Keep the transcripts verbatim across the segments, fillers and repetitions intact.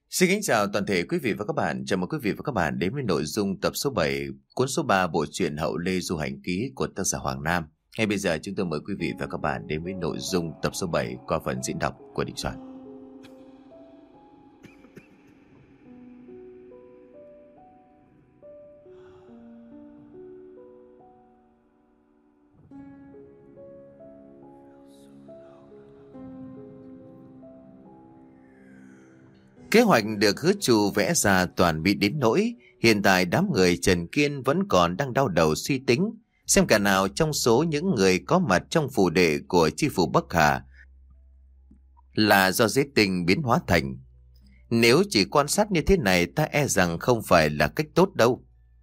Xin kính chào toàn thể quý vị và các bạn. Chào mừng quý vị và các bạn đến với nội dung tập số bảy, cuốn số ba bộ truyện Hậu Lê Du Hành Ký của tác giả Hoàng Nam. Ngay bây giờ chúng tôi mời quý vị và các bạn đến với nội dung tập số bảy qua phần diễn đọc của Đình Soạn. Kế hoạch được hứa Chu vẽ ra toàn bị đến nỗi hiện tại đám người Trần Kiên vẫn còn đang đau đầu suy tính xem cả nào trong số những người có mặt trong phủ đệ của chi phủ Bắc Hà là do giết tình biến hóa thành. Nếu chỉ quan sát như thế này ta e rằng không phải là cách tốt đâu.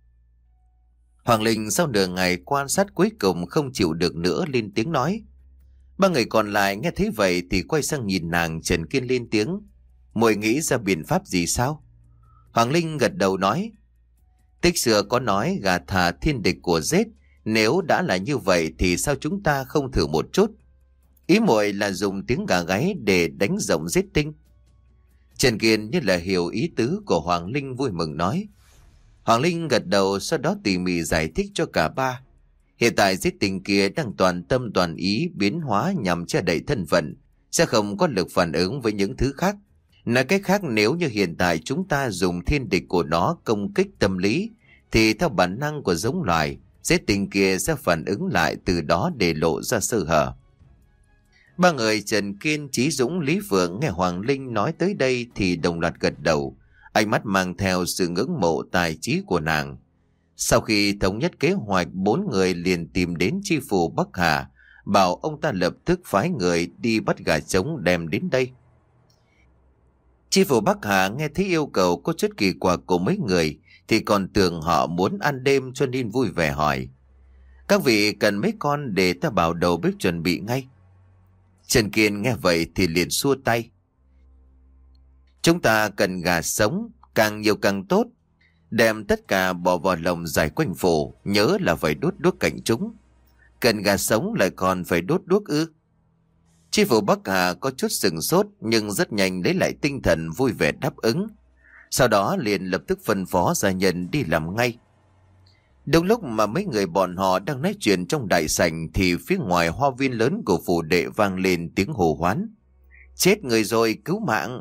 Hoàng Linh sau nửa ngày quan sát cuối cùng không chịu được nữa lên tiếng nói. Ba người còn lại nghe thấy vậy thì quay sang nhìn nàng Trần Kiên lên tiếng. Muội nghĩ ra biện pháp gì sao? Hoàng Linh gật đầu nói. Tích xưa có nói gà thả thiên địch của giết. Nếu đã là như vậy thì sao chúng ta không thử một chút? Ý muội là dùng tiếng gà gáy để đánh rộng giết tinh. Trần Kiên như là hiểu ý tứ của Hoàng Linh vui mừng nói. Hoàng Linh gật đầu sau đó tỉ mỉ giải thích cho cả ba. Hiện tại giết tinh kia đang toàn tâm toàn ý biến hóa nhằm che đậy thân phận, sẽ không có lực phản ứng với những thứ khác. Nói cách khác, nếu như hiện tại chúng ta dùng thiên địch của nó công kích tâm lý thì theo bản năng của giống loài, giết tinh kia sẽ phản ứng lại từ đó để lộ ra sơ hở. Ba người Trần Kiên, Chí Dũng, Lý Phượng nghe Hoàng Linh nói tới đây thì đồng loạt gật đầu, ánh mắt mang theo sự ngưỡng mộ tài trí của nàng. Sau khi thống nhất kế hoạch, bốn người liền tìm đến chi phủ Bắc Hà, bảo ông ta lập tức phái người đi bắt gà trống đem đến đây. Chi phủ Bắc Hà nghe thấy yêu cầu có chút kỳ quặc của mấy người thì còn tưởng họ muốn ăn đêm, cho nên vui vẻ hỏi. Các vị cần mấy con để ta bảo đầu bếp chuẩn bị ngay. Trần Kiên nghe vậy thì liền xua tay. Chúng ta cần gà sống, càng nhiều càng tốt. Đem tất cả bỏ vào lồng giải quanh phủ, nhớ là phải đốt đuốc cạnh chúng. Cần gà sống lại còn phải đốt đuốc ư? Chi phủ Bắc Hà có chút sừng sốt nhưng rất nhanh lấy lại tinh thần vui vẻ đáp ứng. Sau đó liền lập tức phân phó gia nhân đi làm ngay. Đúng lúc mà mấy người bọn họ đang nói chuyện trong đại sảnh thì phía ngoài hoa viên lớn của phủ đệ vang lên tiếng hô hoán. Chết người rồi, cứu mạng!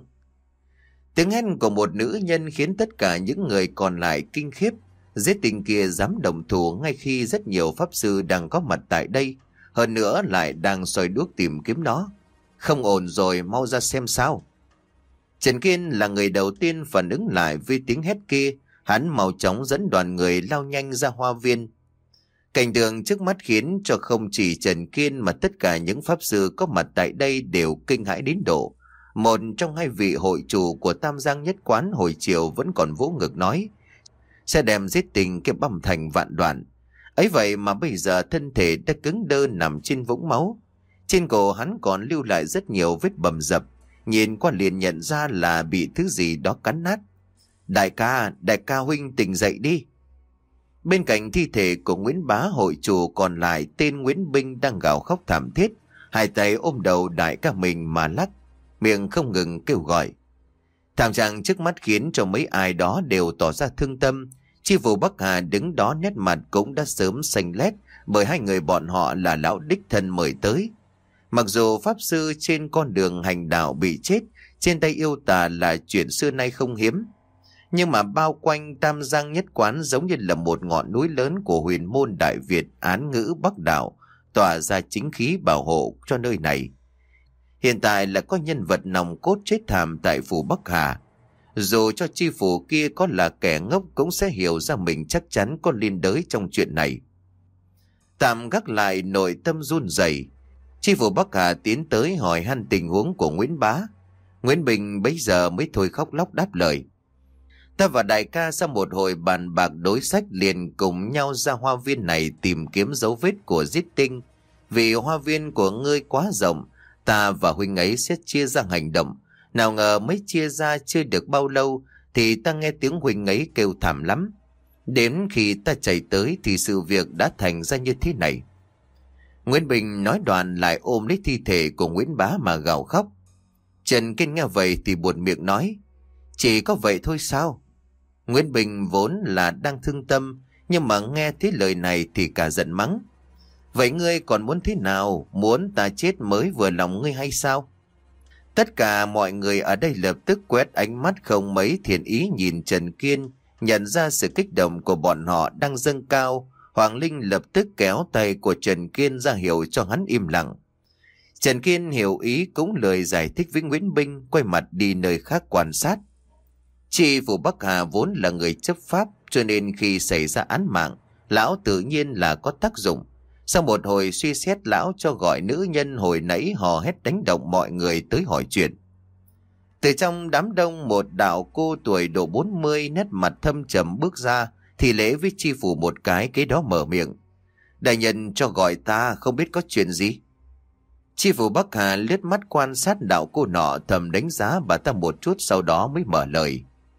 Tiếng hét của một nữ nhân khiến tất cả những người còn lại kinh khiếp. Giết tinh kia dám động thủ ngay khi rất nhiều pháp sư đang có mặt tại đây. Hơn nữa lại đang soi đuốc tìm kiếm nó. Không ổn rồi, mau ra xem sao. Trần Kiên là người đầu tiên phản ứng lại với tiếng hét kia. Hắn mau chóng dẫn đoàn người lao nhanh ra hoa viên. Cảnh tượng trước mắt khiến cho không chỉ Trần Kiên mà tất cả những pháp sư có mặt tại đây đều kinh hãi đến độ. Một trong hai vị hội chủ của Tam Giang Nhất Quán hồi chiều vẫn còn vỗ ngực nói sẽ đem giết tình kia băm thành vạn đoạn. Ấy vậy mà bây giờ thân thể đã cứng đơ nằm trên vũng máu. Trên cổ hắn còn lưu lại rất nhiều vết bầm dập. Nhìn qua liền nhận ra là bị thứ gì đó cắn nát. Đại ca, đại ca huynh tỉnh dậy đi. Bên cạnh thi thể của Nguyễn Bá, hội chủ còn lại tên Nguyễn Binh đang gào khóc thảm thiết. Hai tay ôm đầu đại ca mình mà lắc, miệng không ngừng kêu gọi. Thảm trạng trước mắt khiến cho mấy ai đó đều tỏ ra thương tâm. Chi phủ Bắc Hà đứng đó nét mặt cũng đã sớm xanh lét bởi hai người bọn họ là lão đích thân mời tới. Mặc dù pháp sư trên con đường hành đạo bị chết trên tay yêu tà là chuyện xưa nay không hiếm, nhưng mà bao quanh Tam Giang Nhất Quán giống như là một ngọn núi lớn của huyền môn Đại Việt Án Ngữ Bắc Đạo, tỏa ra chính khí bảo hộ cho nơi này. Hiện tại là có nhân vật nòng cốt chết thảm tại phủ Bắc Hà. Dù cho chi phủ kia có là kẻ ngốc cũng sẽ hiểu ra mình chắc chắn có liên đới trong chuyện này. Tạm gác lại nội tâm run rẩy, chi phủ Bắc Hà tiến tới hỏi han tình huống của Nguyễn Bá. Nguyễn Bình bấy giờ mới thôi khóc lóc đáp lời. Ta và đại ca sau một hồi bàn bạc đối sách liền cùng nhau ra hoa viên này tìm kiếm dấu vết của giết tinh. Vì hoa viên của ngươi quá rộng, ta và huynh ấy sẽ chia ra hành động. Nào ngờ mới chia ra chưa được bao lâu thì ta nghe tiếng huynh ấy kêu thảm lắm. Đến khi ta chạy tới thì sự việc đã thành ra như thế này. Nguyễn Bình nói đoạn lại ôm lấy thi thể của Nguyễn Bá mà gào khóc. Trần Kiên nghe vậy thì buột miệng nói. Chỉ có vậy thôi sao? Nguyễn Bình vốn là đang thương tâm, nhưng mà nghe thấy lời này thì cả giận mắng. Vậy ngươi còn muốn thế nào? Muốn ta chết mới vừa lòng ngươi hay sao? Tất cả mọi người ở đây lập tức quét ánh mắt không mấy thiện ý nhìn Trần Kiên, nhận ra sự kích động của bọn họ đang dâng cao. Hoàng Linh lập tức kéo tay của Trần Kiên ra hiệu cho hắn im lặng. Trần Kiên hiểu ý cũng lời giải thích với Nguyễn Bình, quay mặt đi nơi khác quan sát. Tri phủ Bắc Hà vốn là người chấp pháp, cho nên khi xảy ra án mạng, lão tự nhiên là có tác dụng. Sau một hồi suy xét, lão cho gọi nữ nhân hồi nãy hò hét đánh động mọi người tới hỏi chuyện. Từ trong đám đông, một đạo cô tuổi độ bốn mươi, nét mặt thâm trầm bước ra, thì lễ với tri phủ một cái, kế đó mở miệng. Đại nhân cho gọi ta, không biết có chuyện gì. Tri phủ Bắc Hà liếc mắt quan sát đạo cô nọ, thầm đánh giá bà ta một chút, sau đó mới mở lời.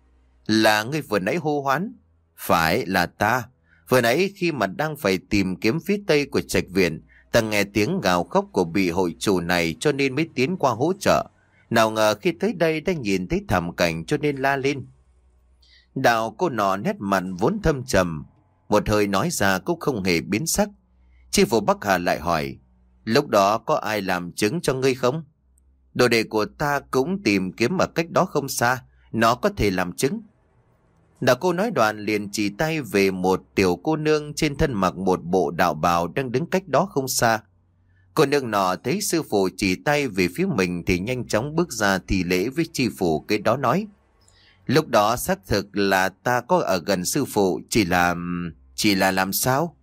Là ngươi vừa nãy hô hoán? Phải, là ta. Vừa nãy khi mà đang phải tìm kiếm phía tây của trạch viện, ta nghe tiếng gào khóc của vị hội chủ này cho nên mới tiến qua hỗ trợ. Nào ngờ khi tới đây đã nhìn thấy thảm cảnh cho nên la lên. Đạo cô nọ nét mặt vốn thâm trầm, một hơi nói ra cũng không hề biến sắc. Tri phủ Bắc Hà lại hỏi, lúc đó có ai làm chứng cho ngươi không? Đồ đệ của ta cũng tìm kiếm ở cách đó không xa, nó có thể làm chứng. Đạo cô nói đoạn liền chỉ tay về một tiểu cô nương trên thân mặc một bộ đạo bào đang đứng cách đó không xa. Cô nương nọ thấy sư phụ chỉ tay về phía mình thì nhanh chóng bước ra thì lễ với tri phủ, cái đó nói. Lúc đó xác thực là ta có ở gần sư phụ, chỉ là... chỉ là làm sao?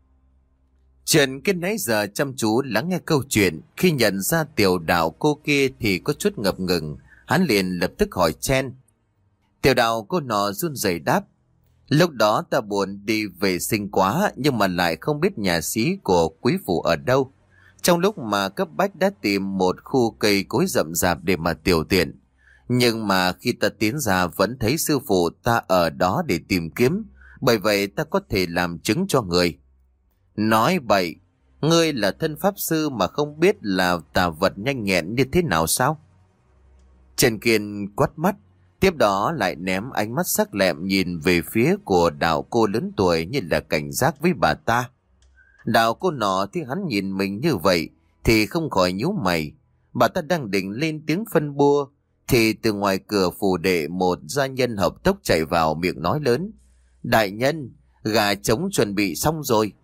Trần Kiên nãy giờ chăm chú lắng nghe câu chuyện, khi nhận ra tiểu đạo cô kia thì có chút ngập ngừng, hắn liền lập tức hỏi chen. Tiểu đạo cô nọ run rẩy đáp. Lúc đó ta buồn đi vệ sinh quá, nhưng mà lại không biết nhà xí của quý phủ ở đâu. Trong lúc mà cấp bách đã tìm một khu cây cối rậm rạp để mà tiểu tiện. Nhưng mà khi ta tiến ra vẫn thấy sư phụ ta ở đó để tìm kiếm, bởi vậy ta có thể làm chứng cho người. Nói bậy, ngươi là thân pháp sư mà không biết là tà vật nhanh nhẹn như thế nào sao? Trần Kiên quát mắt, tiếp đó lại ném ánh mắt sắc lẹm nhìn về phía của đạo cô lớn tuổi như là cảnh giác với bà ta. Đạo cô nọ thì hắn nhìn mình như vậy thì không khỏi nhíu mày. Bà ta đang định lên tiếng phân bua thì từ ngoài cửa phủ đệ một gia nhân hợp tốc chạy vào, miệng nói lớn. Đại nhân, gà trống chuẩn bị xong rồi.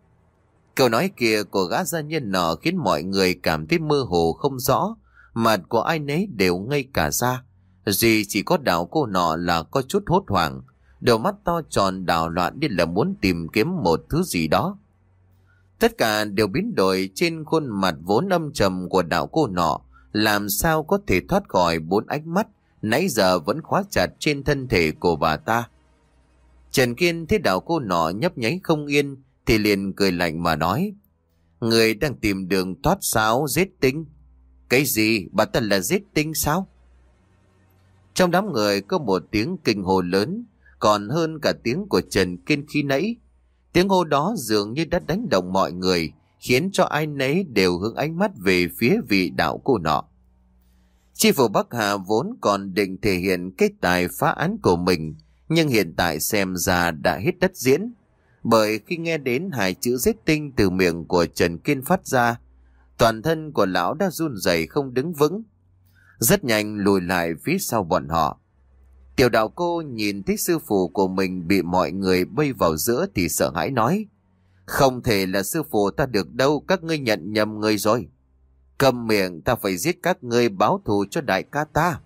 Câu nói kia của gã gia nhân nọ khiến mọi người cảm thấy mơ hồ không rõ, mặt của ai nấy đều ngây cả ra. Duy chỉ có đạo cô nọ là có chút hốt hoảng, đôi mắt to tròn đảo loạn như là muốn tìm kiếm một thứ gì đó. Tất cả đều biến đổi trên khuôn mặt vốn âm trầm của đạo cô nọ, làm sao có thể thoát khỏi bốn ánh mắt nãy giờ vẫn khóa chặt trên thân thể của bà ta. Trần Kiên thấy đạo cô nọ nhấp nháy không yên thì liền cười lạnh mà nói. Người đang tìm đường thoát sao giết tinh? Cái gì? Bà ta là giết tinh sao? Trong đám người có một tiếng kinh hô lớn, còn hơn cả tiếng của Trần Kiên khi nãy. Tiếng hô đó dường như đã đánh động mọi người, khiến cho ai nấy đều hướng ánh mắt về phía vị đạo cô nọ. Tri phủ Bắc Hà vốn còn định thể hiện cái tài phá án của mình, nhưng hiện tại xem ra đã hết đất diễn. Bởi khi nghe đến hai chữ giết tinh từ miệng của Trần Kiên phát ra, toàn thân của lão đã run rẩy không đứng vững, rất nhanh lùi lại phía sau bọn họ. Tiểu đạo cô nhìn thấy sư phụ của mình bị mọi người bây vào giữa thì sợ hãi nói. Không thể là sư phụ ta được đâu, các ngươi nhận nhầm người rồi. Cầm miệng, ta phải giết các ngươi báo thù cho đại ca ta.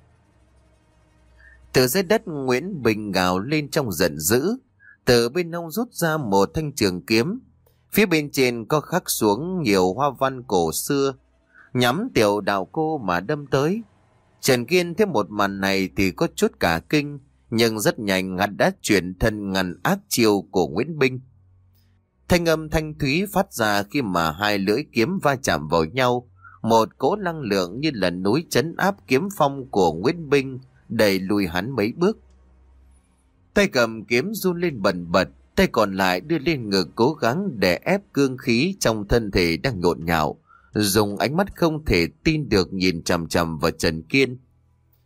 Từ dưới đất Nguyễn Bình gào lên trong giận dữ. Từ bên hông rút ra một thanh trường kiếm. Phía bên trên có khắc xuống nhiều hoa văn cổ xưa, nhắm tiểu đạo cô mà đâm tới. Trần Kiên thấy một màn này thì có chút cả kinh, nhưng rất nhanh hắn đã chuyển thân ngăn ác chiêu của Nguyễn Bình. Thanh âm thanh thúy phát ra khi mà hai lưỡi kiếm va chạm vào nhau, một cỗ năng lượng như là núi trấn áp kiếm phong của Nguyễn Bình đẩy lùi hắn mấy bước. Tay cầm kiếm run lên bần bật, tay còn lại đưa lên ngực cố gắng để ép cương khí trong thân thể đang nhộn nhạo, dùng ánh mắt không thể tin được nhìn chằm chằm vào Trần Kiên.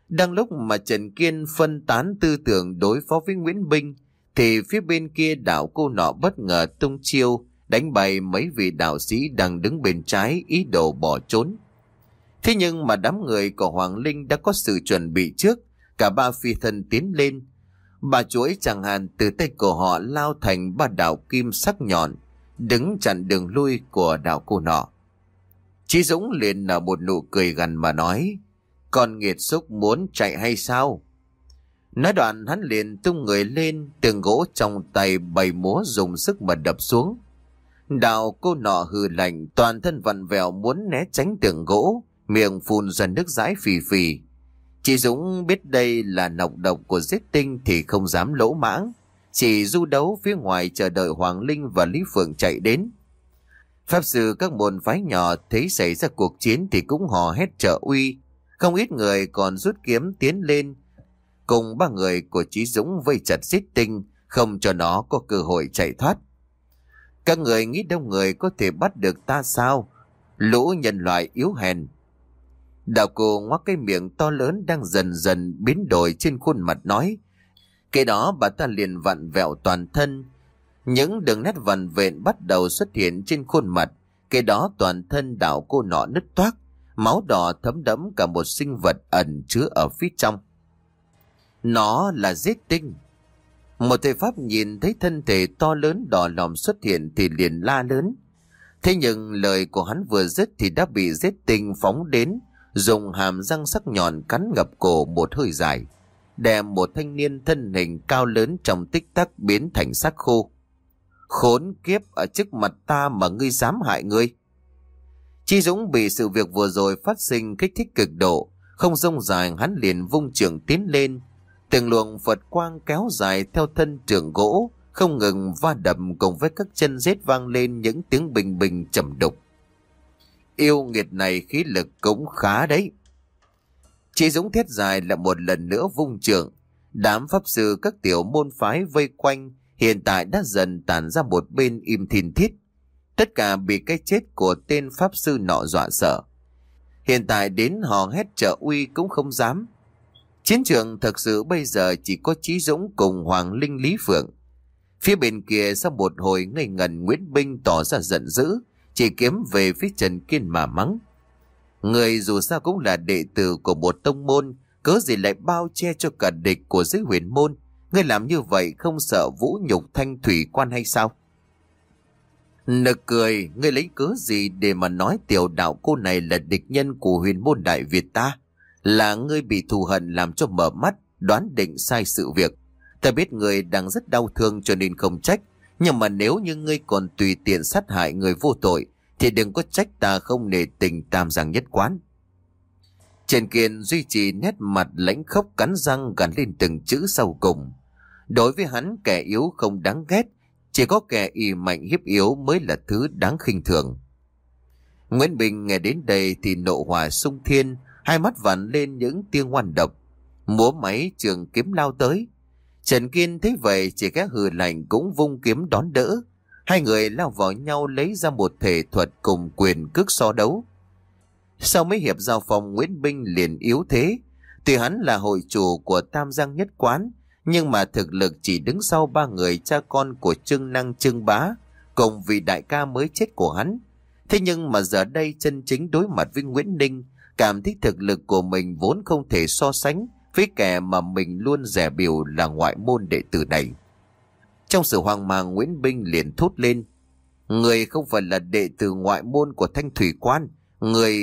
Đang lúc mà Trần Kiên phân tán tư tưởng đối phó với Nguyễn Binh, thì phía bên kia đạo cô nọ bất ngờ tung chiêu, đánh bại mấy vị đạo sĩ đang đứng bên trái ý đồ bỏ trốn. Thế nhưng mà đám người của Hoàng Linh đã có sự chuẩn bị trước, cả ba phi thân tiến lên. Bà chuỗi chẳng hạn từ tay của họ lao thành ba đạo kim sắc nhọn, đứng chặn đường lui của đạo cô nọ. Chí Dũng liền nở một nụ cười gằn mà nói: "Con nghiệt xúc muốn chạy hay sao?" Nói đoạn hắn liền tung người lên, tường gỗ trong tay bày múa dùng sức mà đập xuống. Đạo cô nọ hừ lạnh, toàn thân vặn vẹo muốn né tránh tường gỗ, miệng phun ra nước dãi phì phì. Chị Dũng biết đây là nọc độc của giết tinh thì không dám lỗ mãng, chỉ du đấu phía ngoài chờ đợi Hoàng Linh và Lý Phượng chạy đến. Pháp sư các môn phái nhỏ thấy xảy ra cuộc chiến thì cũng hò hét trợ uy, không ít người còn rút kiếm tiến lên, cùng ba người của Chí Dũng vây chặt giết tinh, không cho nó có cơ hội chạy thoát. Các người nghĩ đông người có thể bắt được ta sao? Lũ nhân loại yếu hèn. Đạo cô ngoác cái miệng to lớn đang dần dần biến đổi trên khuôn mặt nói. Cái đó bà ta liền vặn vẹo toàn thân. Những đường nét vằn vện bắt đầu xuất hiện trên khuôn mặt. Cái đó toàn thân đạo cô nọ nứt toác, máu đỏ thấm đẫm cả một sinh vật ẩn chứa ở phía trong. Nó là giết tinh. Một thầy Pháp nhìn thấy thân thể to lớn đỏ lòm xuất hiện thì liền la lớn. Thế nhưng lời của hắn vừa dứt thì đã bị giết tinh phóng đến, dùng hàm răng sắc nhọn cắn ngập cổ một hơi dài, đem một thanh niên thân hình cao lớn trong tích tắc biến thành xác khô. Khốn kiếp, ở trước mặt ta mà ngươi dám hại ngươi. Chí Dũng bị sự việc vừa rồi phát sinh kích thích cực độ, không rông dài hắn liền vung trường tiến lên. Từng luồng Phật quang kéo dài theo thân trường gỗ, không ngừng va đập cùng với các chân rết vang lên những tiếng bình bình trầm đục. Yêu nghiệt này khí lực cũng khá đấy. Chí Dũng thét dài là một lần nữa vung trường. Đám pháp sư các tiểu môn phái vây quanh hiện tại đã dần tản ra một bên im thiên thiết. Tất cả bị cái chết của tên pháp sư nọ dọa sợ. Hiện tại đến hò hét trợ uy cũng không dám. Chiến trường thực sự bây giờ chỉ có Chí Dũng cùng Hoàng Linh, Lý Phượng. Phía bên kia sau một hồi ngây ngần, Nguyễn Binh tỏ ra giận dữ, chỉ kiếm về phía Trần Kiên mà mắng. Người dù sao cũng là đệ tử của một tông môn, cớ gì lại bao che cho cả địch của giới huyền môn. Ngươi làm như vậy không sợ vũ nhục Thanh Thủy Quan hay sao? Nực cười, ngươi lấy cớ gì để mà nói tiểu đạo cô này là địch nhân của huyền môn Đại Việt ta? Là ngươi bị thù hận làm cho mở mắt, đoán định sai sự việc. Ta biết ngươi đang rất đau thương cho nên không trách. Nhưng mà nếu như ngươi còn tùy tiện sát hại người vô tội thì đừng có trách ta không nể tình Tam Giang Nhất Quán. Trần Kiên duy trì nét mặt lãnh khốc, cắn răng gằn lên từng chữ sau cùng. Đối với hắn, kẻ yếu không đáng ghét, chỉ có kẻ ỷ mạnh hiếp yếu mới là thứ đáng khinh thường. Nguyễn Bình nghe đến đây thì nộ hỏa sung thiên, hai mắt vằn lên những tia ngoan độc, múa máy trường kiếm lao tới. Trần Kiên thấy vậy chỉ khẽ hừ lạnh cũng vung kiếm đón đỡ. Hai người lao vào nhau lấy ra một thể thuật cùng quyền cước so đấu. Sau mấy hiệp giao phong, Nguyễn Binh liền yếu thế. Tuy hắn là hội chủ của Tam Giang Nhất Quán, nhưng mà thực lực chỉ đứng sau ba người cha con của Trương Năng, Trương Bá cùng vị đại ca mới chết của hắn. Thế nhưng mà giờ đây chân chính đối mặt với Nguyễn Ninh, cảm thấy thực lực của mình vốn không thể so sánh với kẻ mà mình luôn dè bỉu là ngoại môn đệ tử này. Trong sự hoang mang, Nguyễn Binh liền thốt lên: người không phải là đệ tử ngoại môn của Thanh Thủy Quan, người...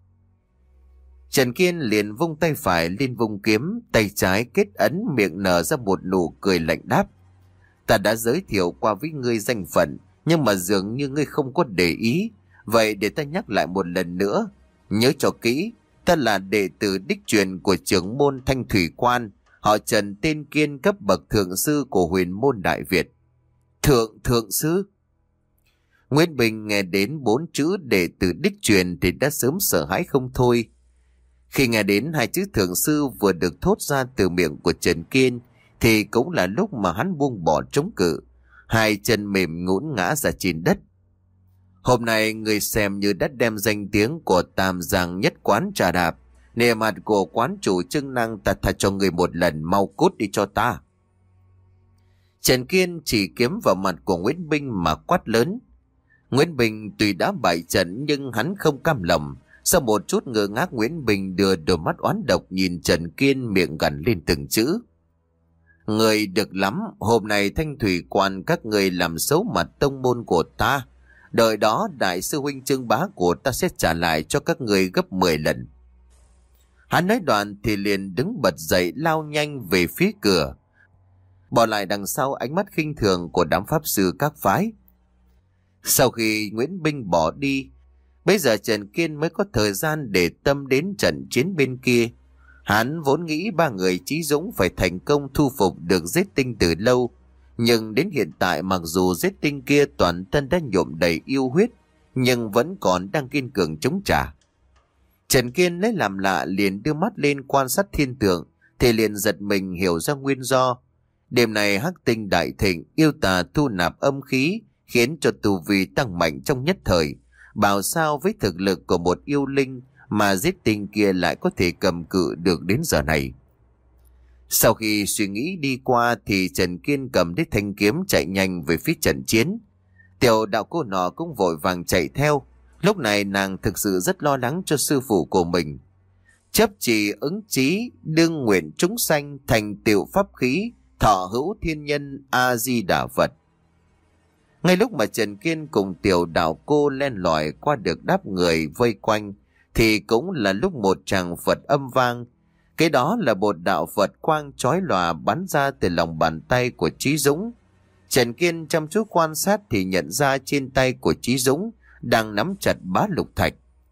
Trần Kiên liền vung tay phải lên vung kiếm, tay trái kết ấn, miệng nở ra một nụ cười lạnh đáp: ta đã giới thiệu qua với ngươi danh phận, nhưng mà dường như ngươi không có để ý. Vậy để ta nhắc lại một lần nữa, nhớ cho kỹ, ta là đệ tử đích truyền của trưởng môn Thanh Thủy Quan, họ Trần tên Kiên, cấp bậc thượng sư của huyền môn Đại Việt. Thượng thượng sư? Nguyễn Bình nghe đến bốn chữ đệ tử đích truyền thì đã sớm sợ hãi không thôi. Khi nghe đến hai chữ thượng sư vừa được thốt ra từ miệng của Trần Kiên thì cũng là lúc mà hắn buông bỏ chống cự, hai chân mềm nhũn ngã ra trên đất. Hôm nay người xem như đã đem danh tiếng của Tam Giang Nhất Quán trà đạp, Nề mặt của quán chủ trưng năng, ta tha cho người một lần, mau cút đi cho ta. Trần Kiên chỉ kiếm vào mặt của Nguyễn Binh mà quát lớn. Nguyễn Bình tuy đã bại trận nhưng hắn không cam lòng. Sau một chút ngơ ngác, Nguyễn Bình đưa đôi mắt oán độc nhìn Trần Kiên, miệng gằn lên từng chữ. Người được lắm, hôm nay Thanh Thủy Quan các người làm xấu mặt tông môn của ta. Đợi đó đại sư huynh Trương Bá của ta sẽ trả lại cho các người gấp mười lần. Hắn nói đoạn thì liền đứng bật dậy lao nhanh về phía cửa, bỏ lại đằng sau ánh mắt khinh thường của đám pháp sư các phái. Sau khi Nguyễn Binh bỏ đi, bây giờ Trần Kiên mới có thời gian để tâm đến trận chiến bên kia. Hắn vốn nghĩ ba người Chí Dũng phải thành công thu phục được Giết Tinh từ lâu, nhưng đến hiện tại mặc dù Giết Tinh kia toàn thân đã nhuộm đầy yêu huyết, nhưng vẫn còn đang kiên cường chống trả. Trần Kiên lấy làm lạ, liền đưa mắt lên quan sát thiên tượng, thì liền giật mình hiểu ra nguyên do. Đêm này hắc tinh đại thịnh, yêu tà thu nạp âm khí, khiến cho tu vi tăng mạnh trong nhất thời. Bảo sao với thực lực của một yêu linh mà Giết Tinh kia lại có thể cầm cự được đến giờ này. Sau khi suy nghĩ đi qua thì Trần Kiên cầm đích thanh kiếm chạy nhanh về phía trận chiến. Tiểu đạo cô nọ cũng vội vàng chạy theo. Lúc này nàng thực sự rất lo lắng cho sư phụ của mình. Chấp trì ứng chí, đương nguyện chúng sanh, thành tựu pháp khí, thọ hữu thiên nhân, A-di-đà Phật. Ngay lúc mà Trần Kiên cùng tiểu đạo cô len lỏi qua được đám người vây quanh, thì cũng là lúc một tràng Phật âm vang. Cái đó là một đạo Phật quang chói lòa bắn ra từ lòng bàn tay của Chí Dũng. Trần Kiên chăm chú quan sát thì nhận ra trên tay của Chí Dũng đang nắm chặt bá lục thạch.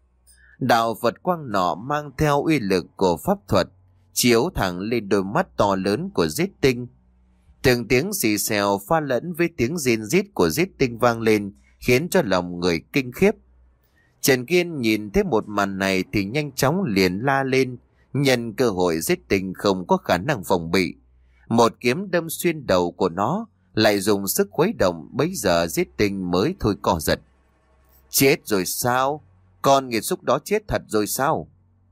Đạo Phật quang nọ mang theo uy lực của pháp thuật, chiếu thẳng lên đôi mắt to lớn của Giết Tinh. Từng tiếng xì xèo pha lẫn với tiếng rên rít của Giết Tinh vang lên, khiến cho lòng người kinh khiếp. Trần Kiên nhìn thấy một màn này thì nhanh chóng liền la lên, nhân cơ hội Giết Tinh không có khả năng phòng bị. Một kiếm đâm xuyên đầu của nó, lại dùng sức khuấy động, bấy giờ Giết Tinh mới thôi co giật. Chết rồi sao? Con nghiệt xúc đó chết thật rồi sao?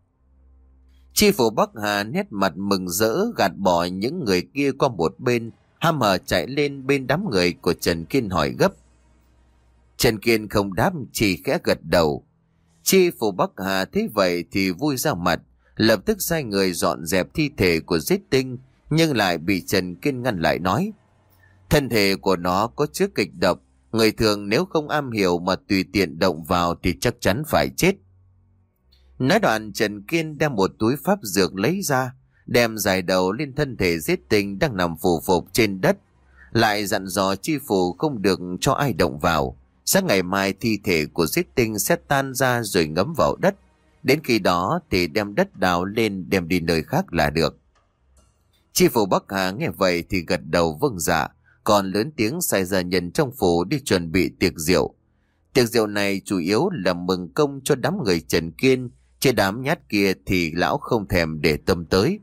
Chi phủ Bắc Hà nét mặt mừng rỡ gạt bỏ những người kia qua một bên, hăm hở chạy lên bên đám người của Trần Kiên hỏi gấp. Trần Kiên không đáp, chỉ khẽ gật đầu. Chi phủ Bắc Hà thấy vậy thì vui ra mặt, lập tức sai người dọn dẹp thi thể của Giết Tinh, nhưng lại bị Trần Kiên ngăn lại nói. Thân thể của nó có chứa kịch độc, người thường nếu không am hiểu mà tùy tiện động vào thì chắc chắn phải chết. Nói đoạn Trần Kiên đem một túi pháp dược lấy ra, đem dài đầu lên thân thể Giết Tinh đang nằm phù phục trên đất, lại dặn dò chi phủ không được cho ai động vào. Sáng ngày mai thi thể của Giết Tinh sẽ tan ra rồi ngấm vào đất, đến khi đó thì đem đất đào lên đem đi nơi khác là được. Chi phủ Bắc Hà nghe vậy thì gật đầu vâng dạ, còn lớn tiếng sai gia nhân trong phủ đi chuẩn bị tiệc rượu. Tiệc rượu này chủ yếu là mừng công cho đám người Trần Kiên, chứ đám nhát kia thì lão không thèm để tâm tới.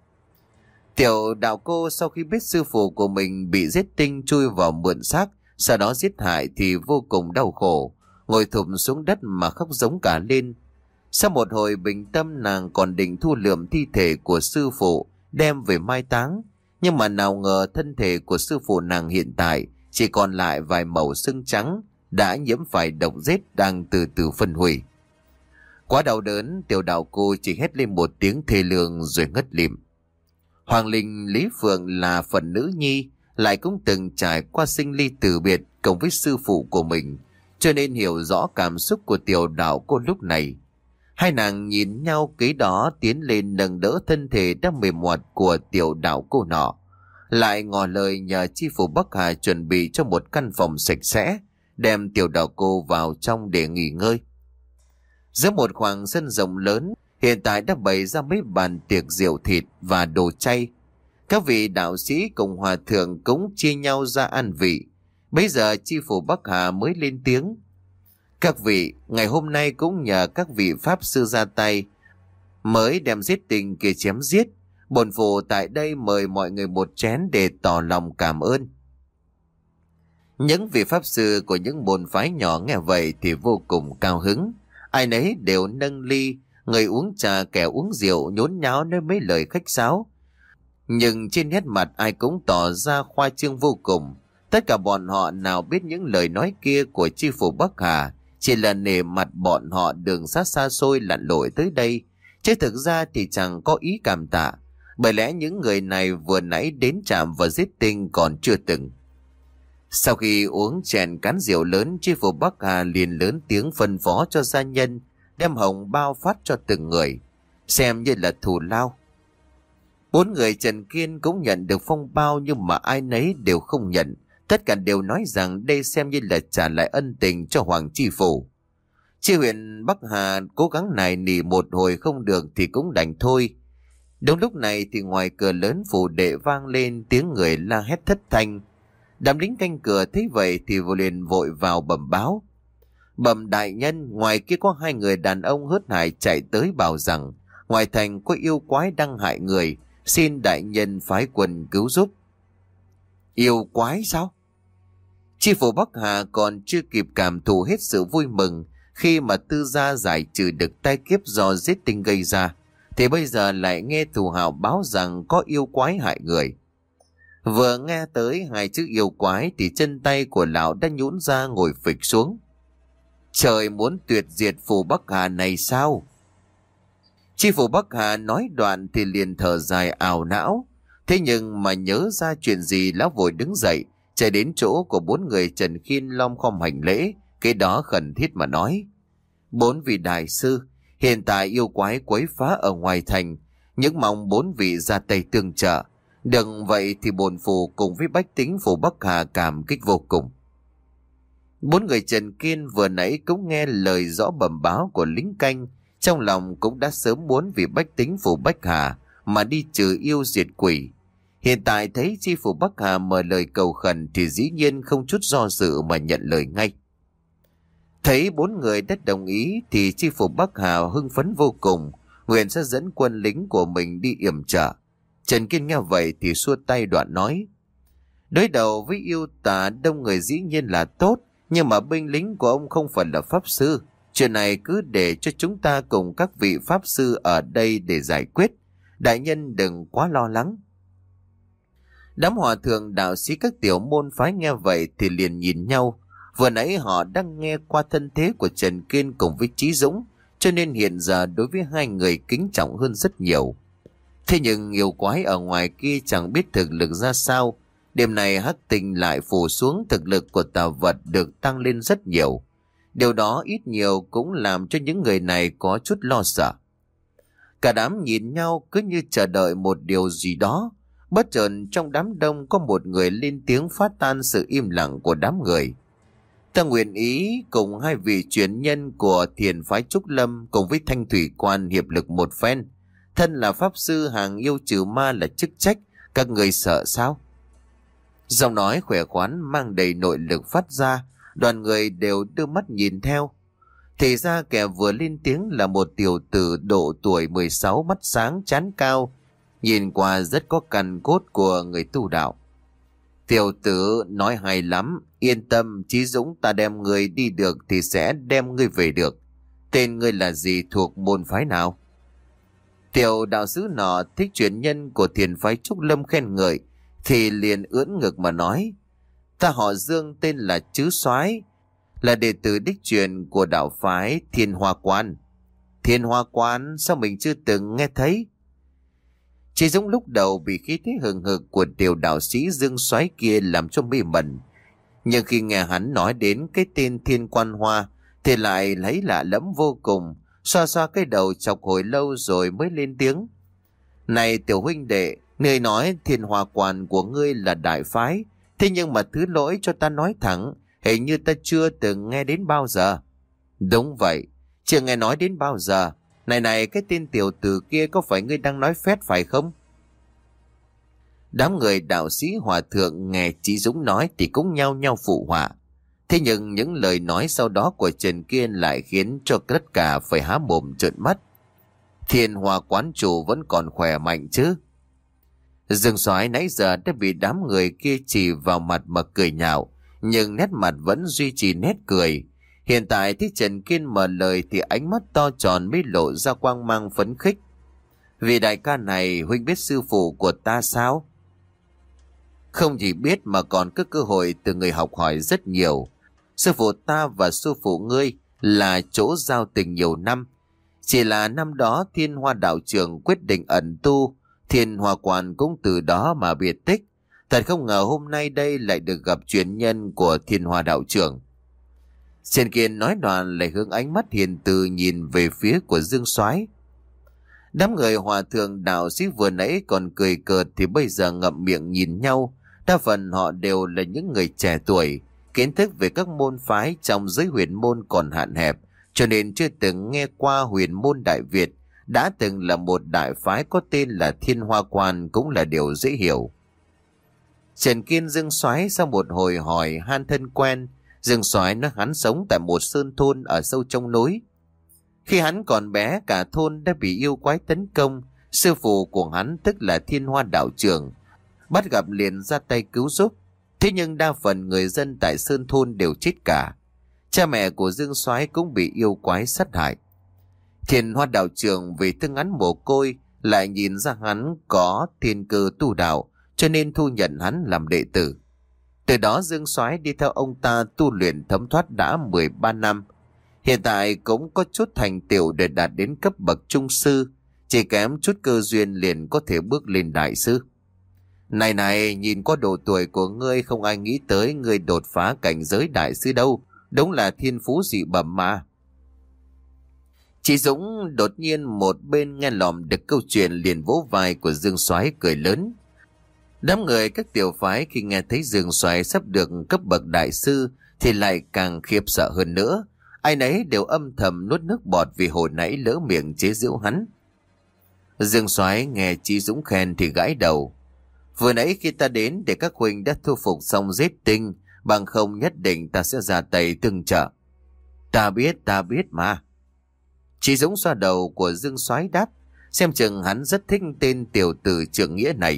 Tiểu đạo cô sau khi biết sư phụ của mình bị Giết Tinh chui vào mượn xác, sau đó giết hại thì vô cùng đau khổ, ngồi thụp xuống đất mà khóc giống cả lên. Sau một hồi bình tâm, nàng còn định thu lượm thi thể của sư phụ đem về mai táng, nhưng mà nào ngờ thân thể của sư phụ nàng hiện tại chỉ còn lại vài mẩu xương trắng đã nhiễm phải độc giết đang từ từ phân hủy. Quá đau đớn, tiểu đạo cô chỉ hét lên một tiếng thê lương rồi ngất lịm. Hoàng linh Lý Phượng là phần nữ nhi, lại cũng từng trải qua sinh ly tử biệt cộng với sư phụ của mình, cho nên hiểu rõ cảm xúc của tiểu đạo cô lúc này. Hai nàng nhìn nhau kế đó tiến lên nâng đỡ thân thể đang mềm mọt của tiểu đạo cô nọ, lại ngỏ lời nhờ chi phủ Bắc Hà chuẩn bị cho một căn phòng sạch sẽ, đem tiểu đạo cô vào trong để nghỉ ngơi. Giữa một khoảng sân rộng lớn, hiện tại đã bày ra mấy bàn tiệc rượu thịt và đồ chay. Các vị đạo sĩ cùng hòa thượng cũng chia nhau ra ăn vị. Bây giờ chi phủ Bắc Hà mới lên tiếng. Các vị, ngày hôm nay cũng nhờ các vị pháp sư ra tay mới đem Giết Tinh kia chém giết. Bổn phủ tại đây mời mọi người một chén để tỏ lòng cảm ơn. Những vị pháp sư của những môn phái nhỏ nghe vậy thì vô cùng cao hứng. Ai nấy đều nâng ly, Người uống trà kẻ uống rượu nhốn nháo nói mấy lời khách sáo. Nhưng trên nét mặt ai cũng tỏ ra khoa trương vô cùng. Tất cả bọn họ nào biết những lời nói kia của chi phủ Bắc Hà chỉ là nể mặt bọn họ đường xa xa xôi lặn lội tới đây, chứ thực ra thì chẳng có ý cảm tạ. Bởi lẽ những người này vừa nãy đến trạm và giết Tinh còn chưa từng. Sau khi uống chén cán rượu lớn, chi phủ Bắc Hà liền lớn tiếng phân phó cho gia nhân đem hồng bao phát cho từng người, xem như là thù lao. Bốn người Trần Kiên cũng nhận được phong bao, nhưng mà ai nấy đều không nhận. Tất cả đều nói rằng đây xem như là trả lại ân tình cho Hoàng chi phủ. Chi huyện Bắc Hà cố gắng nài nỉ một hồi không được thì cũng đành thôi. Đúng lúc này thì ngoài cửa lớn phủ đệ vang lên tiếng người la hét thất thanh. Đám lính canh cửa thấy vậy thì vừa liền vội vào bẩm báo. Bẩm đại nhân, ngoài kia có hai người đàn ông hớt hải chạy tới bảo rằng ngoài thành có yêu quái đang hại người, xin đại nhân phái quân cứu giúp. Yêu quái sao? Chi phủ Bắc Hà còn chưa kịp cảm thụ hết sự vui mừng khi mà Tư gia giải trừ được tai kiếp do giết Tinh gây ra, thì bây giờ lại nghe thù hào báo rằng có yêu quái hại người. Vừa nghe tới hai chữ yêu quái thì chân tay của lão đã nhũn ra ngồi phịch xuống. Trời muốn tuyệt diệt phủ Bắc Hà này sao? Chi phủ Bắc Hà nói đoạn thì liền thở dài ảo não. Thế nhưng mà nhớ ra chuyện gì, lão vội đứng dậy, chạy đến chỗ của bốn người Trần Kiên lom khom hành lễ, cái đó khẩn thiết mà nói. Bốn vị đại sư, hiện tại yêu quái quấy phá ở ngoài thành, những mong bốn vị ra tay tương trợ. Đừng vậy thì bổn phủ cùng với bách tính phủ Bắc Hà cảm kích vô cùng. Bốn người Trần Kiên vừa nãy cũng nghe lời rõ bẩm báo của lính canh, trong lòng cũng đã sớm muốn vì bách tính phủ Bắc Hà mà đi trừ yêu diệt quỷ. Hiện tại thấy chi phủ Bắc Hà mời lời cầu khẩn thì dĩ nhiên không chút do dự mà nhận lời ngay. Thấy bốn người đã đồng ý thì chi phủ Bắc Hà hưng phấn vô cùng, nguyện sẽ dẫn quân lính của mình đi yểm trợ. Trần Kiên nghe vậy thì xua tay đoạn nói: đối đầu với yêu tà đông người dĩ nhiên là tốt, nhưng mà binh lính của ông không phải là pháp sư. Chuyện này cứ để cho chúng ta cùng các vị pháp sư ở đây để giải quyết. Đại nhân đừng quá lo lắng. Đám hòa thượng đạo sĩ các tiểu môn phái nghe vậy thì liền nhìn nhau. Vừa nãy họ đang nghe qua thân thế của Trần Kiên cùng với Chí Dũng, cho nên hiện giờ đối với hai người kính trọng hơn rất nhiều. Thế nhưng yêu quái ở ngoài kia chẳng biết thực lực ra sao. Đêm này hắc tinh lại phủ xuống, thực lực của tà vật được tăng lên rất nhiều. Điều đó ít nhiều cũng làm cho những người này có chút lo sợ. Cả đám nhìn nhau cứ như chờ đợi một điều gì đó. Bất chợt trong đám đông có một người lên tiếng phá tan sự im lặng của đám người. Ta nguyện ý cùng hai vị truyền nhân của thiền phái Trúc Lâm cùng với Thanh Thủy Quan hiệp lực một phen. Thân là pháp sư hàng yêu trừ ma là chức trách, các người sợ sao? Giọng nói khỏe khoắn mang đầy nội lực phát ra, đoàn người đều đưa mắt nhìn theo. Thì ra kẻ vừa lên tiếng là một tiểu tử độ tuổi mười sáu, mắt sáng trán cao, nhìn qua rất có căn cốt của người tu đạo. Tiểu tử nói hay lắm, yên tâm, Chí Dũng ta đem người đi được thì sẽ đem ngươi về được. Tên ngươi là gì, thuộc môn phái nào? Tiểu đạo sứ nọ thích truyền nhân của thiền phái Trúc Lâm khen ngợi thì liền ưỡn ngực mà nói: ta họ Dương, tên là Trứ Soái, là đệ tử đích truyền của đạo phái Thiên Hoa Quan. Thiên Hoa Quan sao mình chưa từng nghe thấy? Chí Dũng lúc đầu bị khí thế hừng hực của tiểu đạo sĩ Dương Soái kia làm cho mê mẩn, nhưng khi nghe hắn nói đến cái tên Thiên Quan Hoa thì lại lấy lạ lẫm vô cùng, xoa xoa cái đầu chọc hồi lâu rồi mới lên tiếng: này tiểu huynh đệ, ngươi nói Thiên Hoa Quan của ngươi là đại phái, thế nhưng mà thứ lỗi cho ta nói thẳng, hình như ta chưa từng nghe đến bao giờ. Đúng vậy, chưa nghe nói đến bao giờ. Này này, cái tên tiểu tử kia có phải ngươi đang nói phét phải không? Đám người đạo sĩ hòa thượng nghe Chí Dũng nói thì cũng nhao nhao phụ họa. Thế nhưng những lời nói sau đó của Trần Kiên lại khiến cho tất cả phải há mồm trợn mắt. Thiên Hoa Quán chủ vẫn còn khỏe mạnh chứ? Dương Soái nãy giờ đã bị đám người kia chỉ vào mặt mà cười nhạo, nhưng nét mặt vẫn duy trì nét cười. Hiện tại thấy Trần Kiên mở lời thì ánh mắt to tròn mới lộ ra quang mang phấn khích. Vì đại ca này, huynh biết sư phụ của ta sao? Không chỉ biết mà còn có cơ hội từ người học hỏi rất nhiều. Sư phụ ta và sư phụ ngươi là chỗ giao tình nhiều năm. Chỉ là năm đó Thiên Hoa đạo trưởng quyết định ẩn tu, Thiên Hoa quan cũng từ đó mà biệt tích. Thật không ngờ hôm nay đây lại được gặp truyền nhân của Thiên Hoa đạo trưởng. Trần Kiên nói đoạn lại hướng ánh mắt hiền từ nhìn về phía của Dương Soái. Đám người hòa thượng đạo sĩ vừa nãy còn cười cợt thì bây giờ ngậm miệng nhìn nhau. Đa phần họ đều là những người trẻ tuổi, kiến thức về các môn phái trong giới huyền môn còn hạn hẹp, cho nên chưa từng nghe qua huyền môn Đại Việt. Đã từng là một đại phái có tên là Thiên Hoa Quan cũng là điều dễ hiểu. Trần Kiên Dương Soái sau một hồi hỏi han thân quen, Dương Soái nói hắn sống tại một sơn thôn ở sâu trong núi. Khi hắn còn bé, cả thôn đã bị yêu quái tấn công. Sư phụ của hắn tức là Thiên Hoa đạo trưởng bắt gặp liền ra tay cứu giúp. Thế nhưng đa phần người dân tại sơn thôn đều chết cả. Cha mẹ của Dương Soái cũng bị yêu quái sát hại. Thiên Hoa đạo trưởng vì thương hắn mồ côi, lại nhìn ra hắn có thiên cơ tu đạo, cho nên thu nhận hắn làm đệ tử. Từ đó Dương Soái đi theo ông ta tu luyện thấm thoát đã mười ba năm. Hiện tại cũng có chút thành tựu để đạt đến cấp bậc trung sư, chỉ kém chút cơ duyên liền có thể bước lên đại sư. Này này, nhìn qua độ tuổi của ngươi không ai nghĩ tới ngươi đột phá cảnh giới đại sư đâu, đúng là thiên phú dị bẩm mà. Chị Dũng đột nhiên một bên nghe lòm được câu chuyện liền vỗ vai của Dương Soái cười lớn. Đám người các tiểu phái khi nghe thấy Dương Soái sắp được cấp bậc đại sư thì lại càng khiếp sợ hơn nữa. Ai nấy đều âm thầm nuốt nước bọt vì hồi nãy lỡ miệng chế giễu hắn. Dương Soái nghe Chí Dũng khen thì gãi đầu. Vừa nãy khi ta đến để các huynh đã thu phục xong giết tinh, bằng không nhất định ta sẽ ra tay tương trợ. Ta biết, ta biết mà. Chí Dũng xoa đầu của Dương Soái đáp, xem chừng hắn rất thích tên tiểu tử trưởng nghĩa này.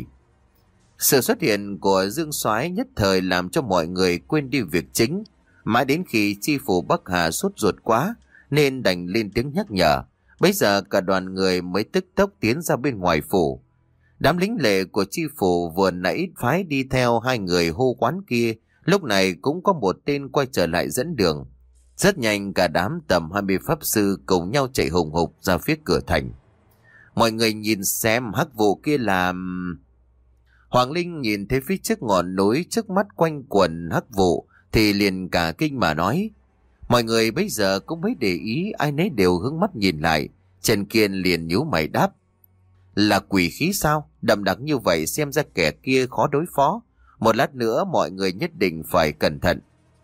Sự xuất hiện của Dương Soái nhất thời làm cho mọi người quên đi việc chính. Mãi đến khi chi phủ Bắc Hà sốt ruột quá nên đành lên tiếng nhắc nhở. Bây giờ cả đoàn người mới tức tốc tiến ra bên ngoài phủ. Đám lính lệ của chi phủ vừa nãy phái đi theo hai người hô quán kia, lúc này cũng có một tên quay trở lại dẫn đường. Rất nhanh cả đám tầm hai mươi pháp sư cùng nhau chạy hùng hục ra phía cửa thành. Mọi người nhìn xem hắc vụ kia làm... Hoàng Linh nhìn thấy phía trước ngọn núi trước mắt quanh quần hắc vụ thì liền cả kinh mà nói. Mọi người bây giờ cũng mới để ý, ai nấy đều hướng mắt nhìn lại. Trần Kiên liền nhíu mày đáp. Là quỷ khí sao? Đậm đặc như vậy xem ra kẻ kia khó đối phó. Một lát nữa mọi người nhất định phải cẩn thận.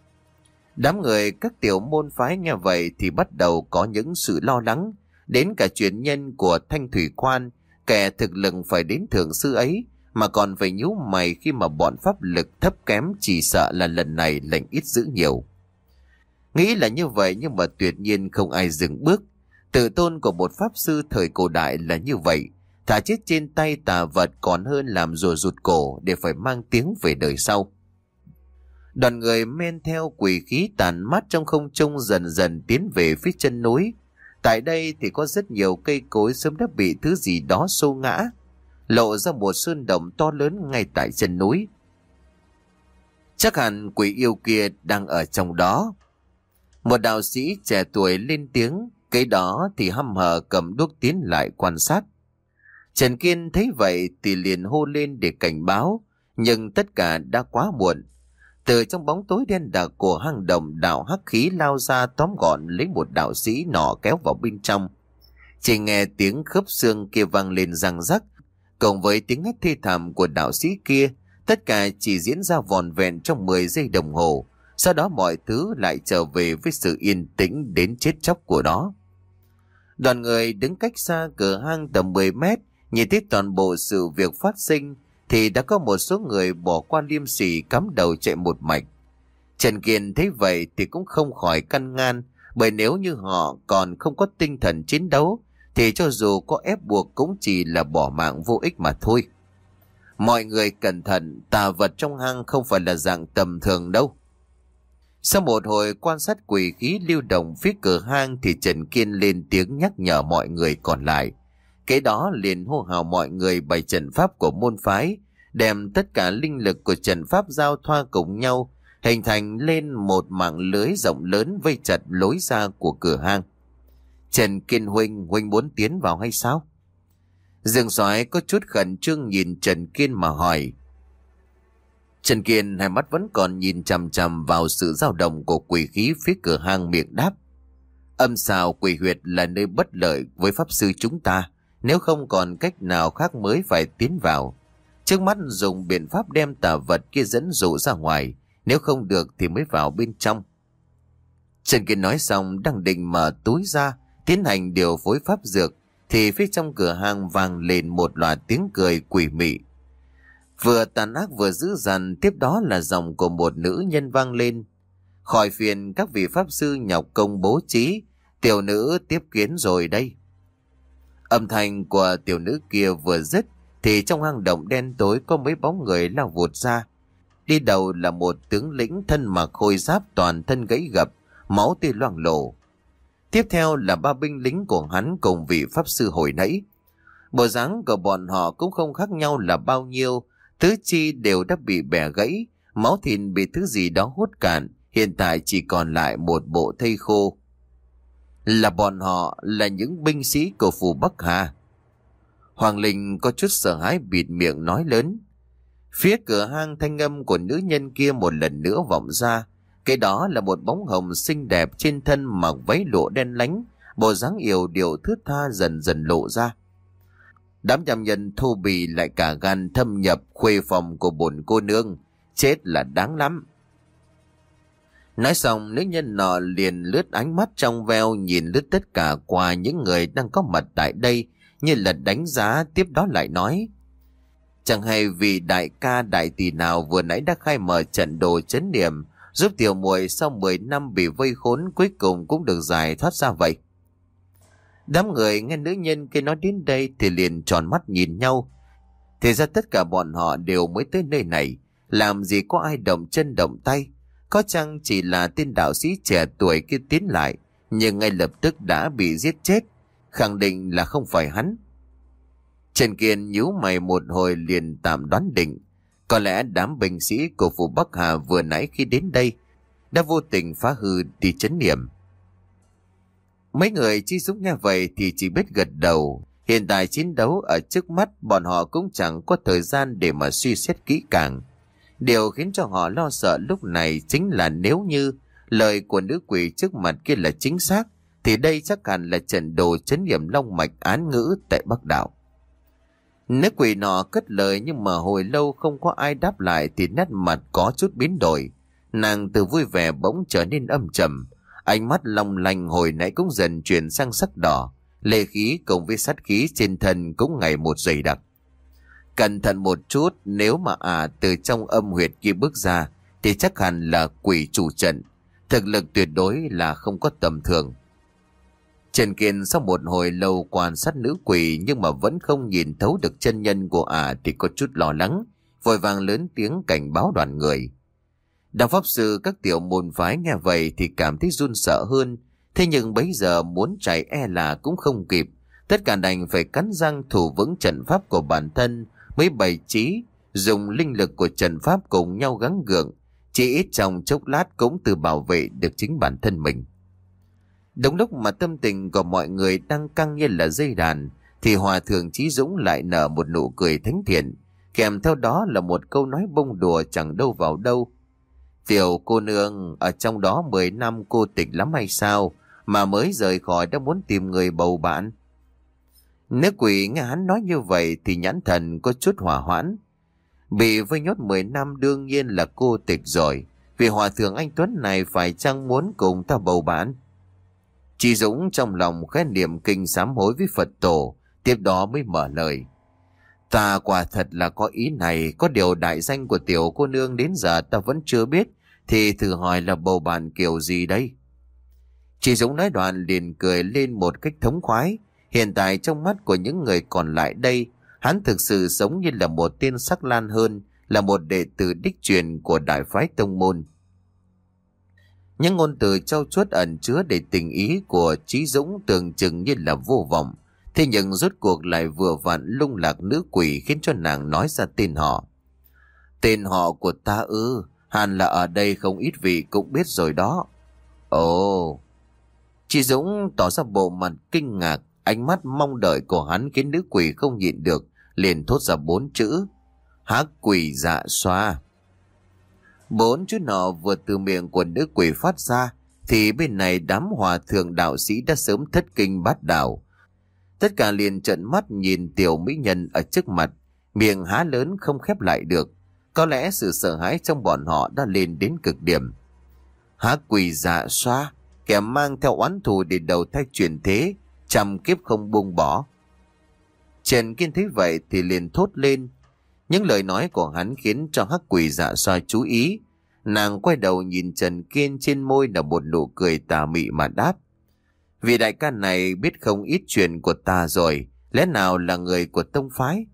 Đám người các tiểu môn phái nghe vậy thì bắt đầu có những sự lo lắng. Đến cả truyền nhân của Thanh Thủy Quan, kẻ thực lực phải đến thượng sư ấy, mà còn phải nhíu mày khi mà bọn pháp lực thấp kém, chỉ sợ là lần này lệnh ít dữ nhiều. Nghĩ là như vậy nhưng mà tuyệt nhiên không ai dừng bước. Tự tôn của một pháp sư thời cổ đại là như vậy, thà chết trên tay tà vật còn hơn làm rùa rụt cổ để phải mang tiếng về đời sau. Đoàn người men theo quỷ khí tàn mát trong không trung dần dần tiến về phía chân núi. Tại đây thì có rất nhiều cây cối sớm đã bị thứ gì đó xô ngã, lộ ra một sơn động to lớn ngay tại chân núi. Chắc hẳn quỷ yêu kia đang ở trong đó. Một đạo sĩ trẻ tuổi lên tiếng, cái đó thì hăm hở cầm đuốc tiến lại quan sát. Trần Kiên thấy vậy thì liền hô lên để cảnh báo, nhưng tất cả đã quá muộn. Từ trong bóng tối đen đặc của hang động, đạo hắc khí lao ra tóm gọn lấy một đạo sĩ nọ kéo vào bên trong. Chỉ nghe tiếng khớp xương kia vang lên răng rắc, cộng với tiếng hét thê thảm của đạo sĩ kia, tất cả chỉ diễn ra vòn vẹn trong mười giây đồng hồ. Sau đó mọi thứ lại trở về với sự yên tĩnh đến chết chóc của nó. Đoàn người đứng cách xa cửa hang tầm mười mét, nhìn thấy toàn bộ sự việc phát sinh, thì đã có một số người bỏ qua liêm sỉ cắm đầu chạy một mạch. Trần Kiên thấy vậy thì cũng không khỏi căn ngăn, bởi nếu như họ còn không có tinh thần chiến đấu, thì cho dù có ép buộc cũng chỉ là bỏ mạng vô ích mà thôi. Mọi người cẩn thận, tà vật trong hang không phải là dạng tầm thường đâu. Sau một hồi quan sát quỷ khí lưu động phía cửa hang thì Trần Kiên lên tiếng nhắc nhở mọi người còn lại. Kế đó liền hô hào mọi người bày trận pháp của môn phái, đem tất cả linh lực của trận pháp giao thoa cùng nhau, hình thành lên một mạng lưới rộng lớn vây chặt lối ra của cửa hang. Trần Kiên huynh, huynh muốn tiến vào hay sao? Dương Soái có chút khẩn trương nhìn Trần Kiên mà hỏi. Trần Kiên hai mắt vẫn còn nhìn chằm chằm vào sự dao động của quỷ khí phía cửa hang, miệng đáp. Âm xào quỷ huyệt là nơi bất lợi với pháp sư chúng ta, nếu không còn cách nào khác mới phải tiến vào. Trước mắt dùng biện pháp đem tà vật kia dẫn dụ ra ngoài, nếu không được thì mới vào bên trong. Trần Kiên nói xong đang định mở túi ra tiến hành điều phối pháp dược thì phía trong cửa hàng vang lên một loạt tiếng cười quỷ mị. Vừa tàn ác vừa dữ dằn, tiếp đó là giọng của một nữ nhân vang lên. Khỏi phiền các vị pháp sư nhọc công bố trí, tiểu nữ tiếp kiến rồi đây. Âm thanh của tiểu nữ kia vừa dứt thì trong hang động đen tối có mấy bóng người lao vụt ra. Đi đầu là một tướng lĩnh thân mặc khôi giáp toàn thân gãy gập, máu tươi loang lổ. Tiếp theo là ba binh lính của hắn cùng vị pháp sư hồi nãy. Bộ dáng của bọn họ cũng không khác nhau là bao nhiêu, tứ chi đều đã bị bẻ gãy, máu thịt bị thứ gì đó hút cạn, hiện tại chỉ còn lại một bộ thây khô. Là bọn họ, là những binh sĩ của phủ Bắc Hà. Hoàng Linh có chút sợ hãi bịt miệng nói lớn. Phía cửa hang thanh âm của nữ nhân kia một lần nữa vọng ra. Cái đó là một bóng hồng xinh đẹp trên thân mặc váy lụa đen lánh, bộ dáng yểu điệu thướt tha dần dần lộ ra. Đám nham nhân thô bì lại cả gan thâm nhập khuê phòng của bổn cô nương, chết là đáng lắm. Nói xong, nữ nhân nọ liền lướt ánh mắt trong veo nhìn lướt tất cả qua những người đang có mặt tại đây, như là đánh giá, tiếp đó lại nói. Chẳng hay vì đại ca đại tỷ nào vừa nãy đã khai mở trận đồ chấn niệm, giúp tiểu muội sau mười năm bị vây khốn cuối cùng cũng được giải thoát ra vậy. Đám người nghe nữ nhân kia nói đến đây thì liền tròn mắt nhìn nhau. Thì ra tất cả bọn họ đều mới tới nơi này, làm gì có ai động chân động tay. Có chăng chỉ là tên đạo sĩ trẻ tuổi kia tiến lại, nhưng ngay lập tức đã bị giết chết, khẳng định là không phải hắn. Trần Kiên nhíu mày một hồi liền tạm đoán định, có lẽ đám binh sĩ của phủ Bắc Hà vừa nãy khi đến đây đã vô tình phá hư đi chấn niệm. Mấy người Chi Dũng nghe vậy thì chỉ biết gật đầu. Hiện tại chiến đấu ở trước mắt bọn họ cũng chẳng có thời gian để mà suy xét kỹ càng. Điều khiến cho họ lo sợ lúc này chính là nếu như lời của nữ quỷ trước mặt kia là chính xác, thì đây chắc hẳn là trận đồ chấn niệm long mạch án ngữ tại Bắc Đạo. Nữ quỷ nọ cất lời nhưng mà hồi lâu không có ai đáp lại thì nét mặt có chút biến đổi. Nàng từ vui vẻ bỗng trở nên âm trầm, ánh mắt long lanh hồi nãy cũng dần chuyển sang sắc đỏ, lệ khí cùng với sát khí trên thân cũng ngày một dày đặc. Cẩn thận một chút, nếu mà à từ trong âm huyệt kia bước ra thì chắc hẳn là quỷ chủ trận, thực lực tuyệt đối là không có tầm thường. Trần Kiên sau một hồi lâu quan sát nữ quỷ nhưng mà vẫn không nhìn thấu được chân nhân của ả thì có chút lo lắng, vội vàng lớn tiếng cảnh báo đoàn người. Đào pháp sư các tiểu môn phái nghe vậy thì cảm thấy run sợ hơn, thế nhưng bấy giờ muốn chạy e là cũng không kịp, tất cả đành phải cắn răng thủ vững trận pháp của bản thân, mới bày trí dùng linh lực của trận pháp cùng nhau gắng gượng, chỉ ít trong chốc lát cũng tự bảo vệ được chính bản thân mình. Đúng lúc mà tâm tình của mọi người đang căng như là dây đàn thì Hòa Thượng Chí Dũng lại nở một nụ cười thánh thiện, kèm theo đó là một câu nói bông đùa chẳng đâu vào đâu. Tiểu cô nương, ở trong đó mười năm cô tịch lắm hay sao mà mới rời khỏi đã muốn tìm người bầu bạn? Nữ quỷ nghe hắn nói như vậy thì nhãn thần có chút hỏa hoãn. Bị vây nhốt mười năm đương nhiên là cô tịch rồi, vì Hòa Thượng anh Tuấn này phải chăng muốn cùng ta bầu bạn? Chị Dũng trong lòng khẽ niệm kinh sám hối với Phật tổ, tiếp đó mới mở lời. Ta quả thật là có ý này, có điều đại danh của tiểu cô nương đến giờ ta vẫn chưa biết, thì thử hỏi là bầu bạn kiểu gì đây? Chị Dũng nói đoạn liền cười lên một cách thống khoái. Hiện tại trong mắt của những người còn lại đây, hắn thực sự giống như là một tên sắc lan hơn, là một đệ tử đích truyền của đại phái tông môn. Những ngôn từ trau chuốt ẩn chứa đầy tình ý của Chí Dũng tưởng chừng như là vô vọng, thế nhưng rốt cuộc lại vừa vặn lung lạc nữ quỷ, khiến cho nàng nói ra tên họ. Tên họ của ta ư? Hẳn là ở đây không ít vị cũng biết rồi đó. Ồ! Chí Dũng tỏ ra bộ mặt kinh ngạc, ánh mắt mong đợi của hắn khiến nữ quỷ không nhịn được, liền thốt ra bốn chữ: Hắc quỷ dạ xoa. Bốn chữ nọ vừa từ miệng của nữ quỷ phát ra, thì bên này đám hòa thượng đạo sĩ đã sớm thất kinh bát đạo. Tất cả liền trợn mắt nhìn tiểu mỹ nhân ở trước mặt, miệng há lớn không khép lại được. Có lẽ sự sợ hãi trong bọn họ đã lên đến cực điểm. Hắc quỷ dạ xoa, kẻ mang theo oán thù để đầu thai chuyển thế, trăm kiếp không buông bỏ. Trần Kiên thấy vậy thì liền thốt lên. Những lời nói của hắn khiến cho hắc quỷ dạ xoa chú ý. Nàng quay đầu nhìn Trần Kiên, trên môi là một nụ cười tà mị mà đáp: Vị đại ca này biết không ít chuyện của ta rồi, lẽ nào là người của tông phái?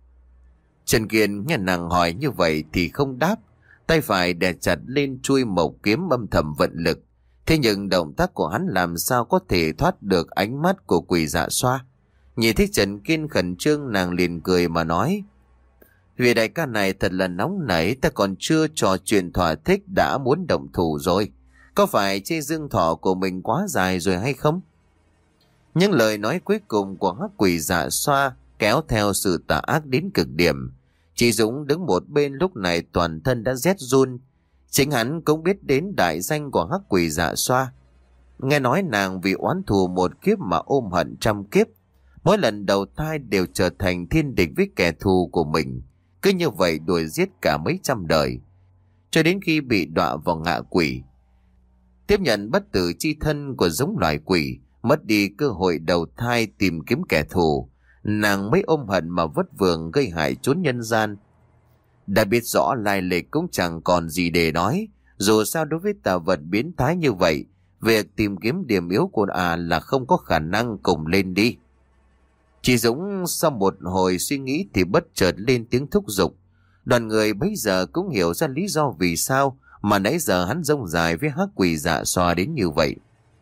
Trần Kiên nghe nàng hỏi như vậy thì không đáp, tay phải đè chặt lên chuôi mộc kiếm âm thầm vận lực. Thế nhưng động tác của hắn làm sao có thể thoát được ánh mắt của quỷ dạ xoa. Nhìn thấy Trần Kiên khẩn trương, nàng liền cười mà nói: Vị đại ca này thật là nóng nảy, ta còn chưa trò chuyện thỏa thích đã muốn động thủ rồi. Có phải chê dương thọ của mình quá dài rồi hay không? Những lời nói cuối cùng của hắc quỷ dạ xoa kéo theo sự tà ác đến cực điểm. Chị Dũng đứng một bên lúc này toàn thân đã rét run. Chính hắn cũng biết đến đại danh của hắc quỷ dạ xoa. Nghe nói nàng vì oán thù một kiếp mà ôm hận trăm kiếp. Mỗi lần đầu thai đều trở thành thiên địch với kẻ thù của mình. Cứ như vậy đuổi giết cả mấy trăm đời, cho đến khi bị đọa vào ngạ quỷ. Tiếp nhận bất tử chi thân của giống loài quỷ, mất đi cơ hội đầu thai tìm kiếm kẻ thù, nàng mới ôm hận mà vất vưởng gây hại chốn nhân gian. Đã biết rõ lai lịch cũng chẳng còn gì để nói. Dù sao đối với tà vật biến thái như vậy, việc tìm kiếm điểm yếu của à là không có khả năng. Cùng lên đi. Chị Dũng sau một hồi suy nghĩ thì bất chợt lên tiếng thúc giục. Đoàn người bấy giờ cũng hiểu ra lý do vì sao mà nãy giờ hắn rông dài với hắc quỷ dạ xoa đến như vậy.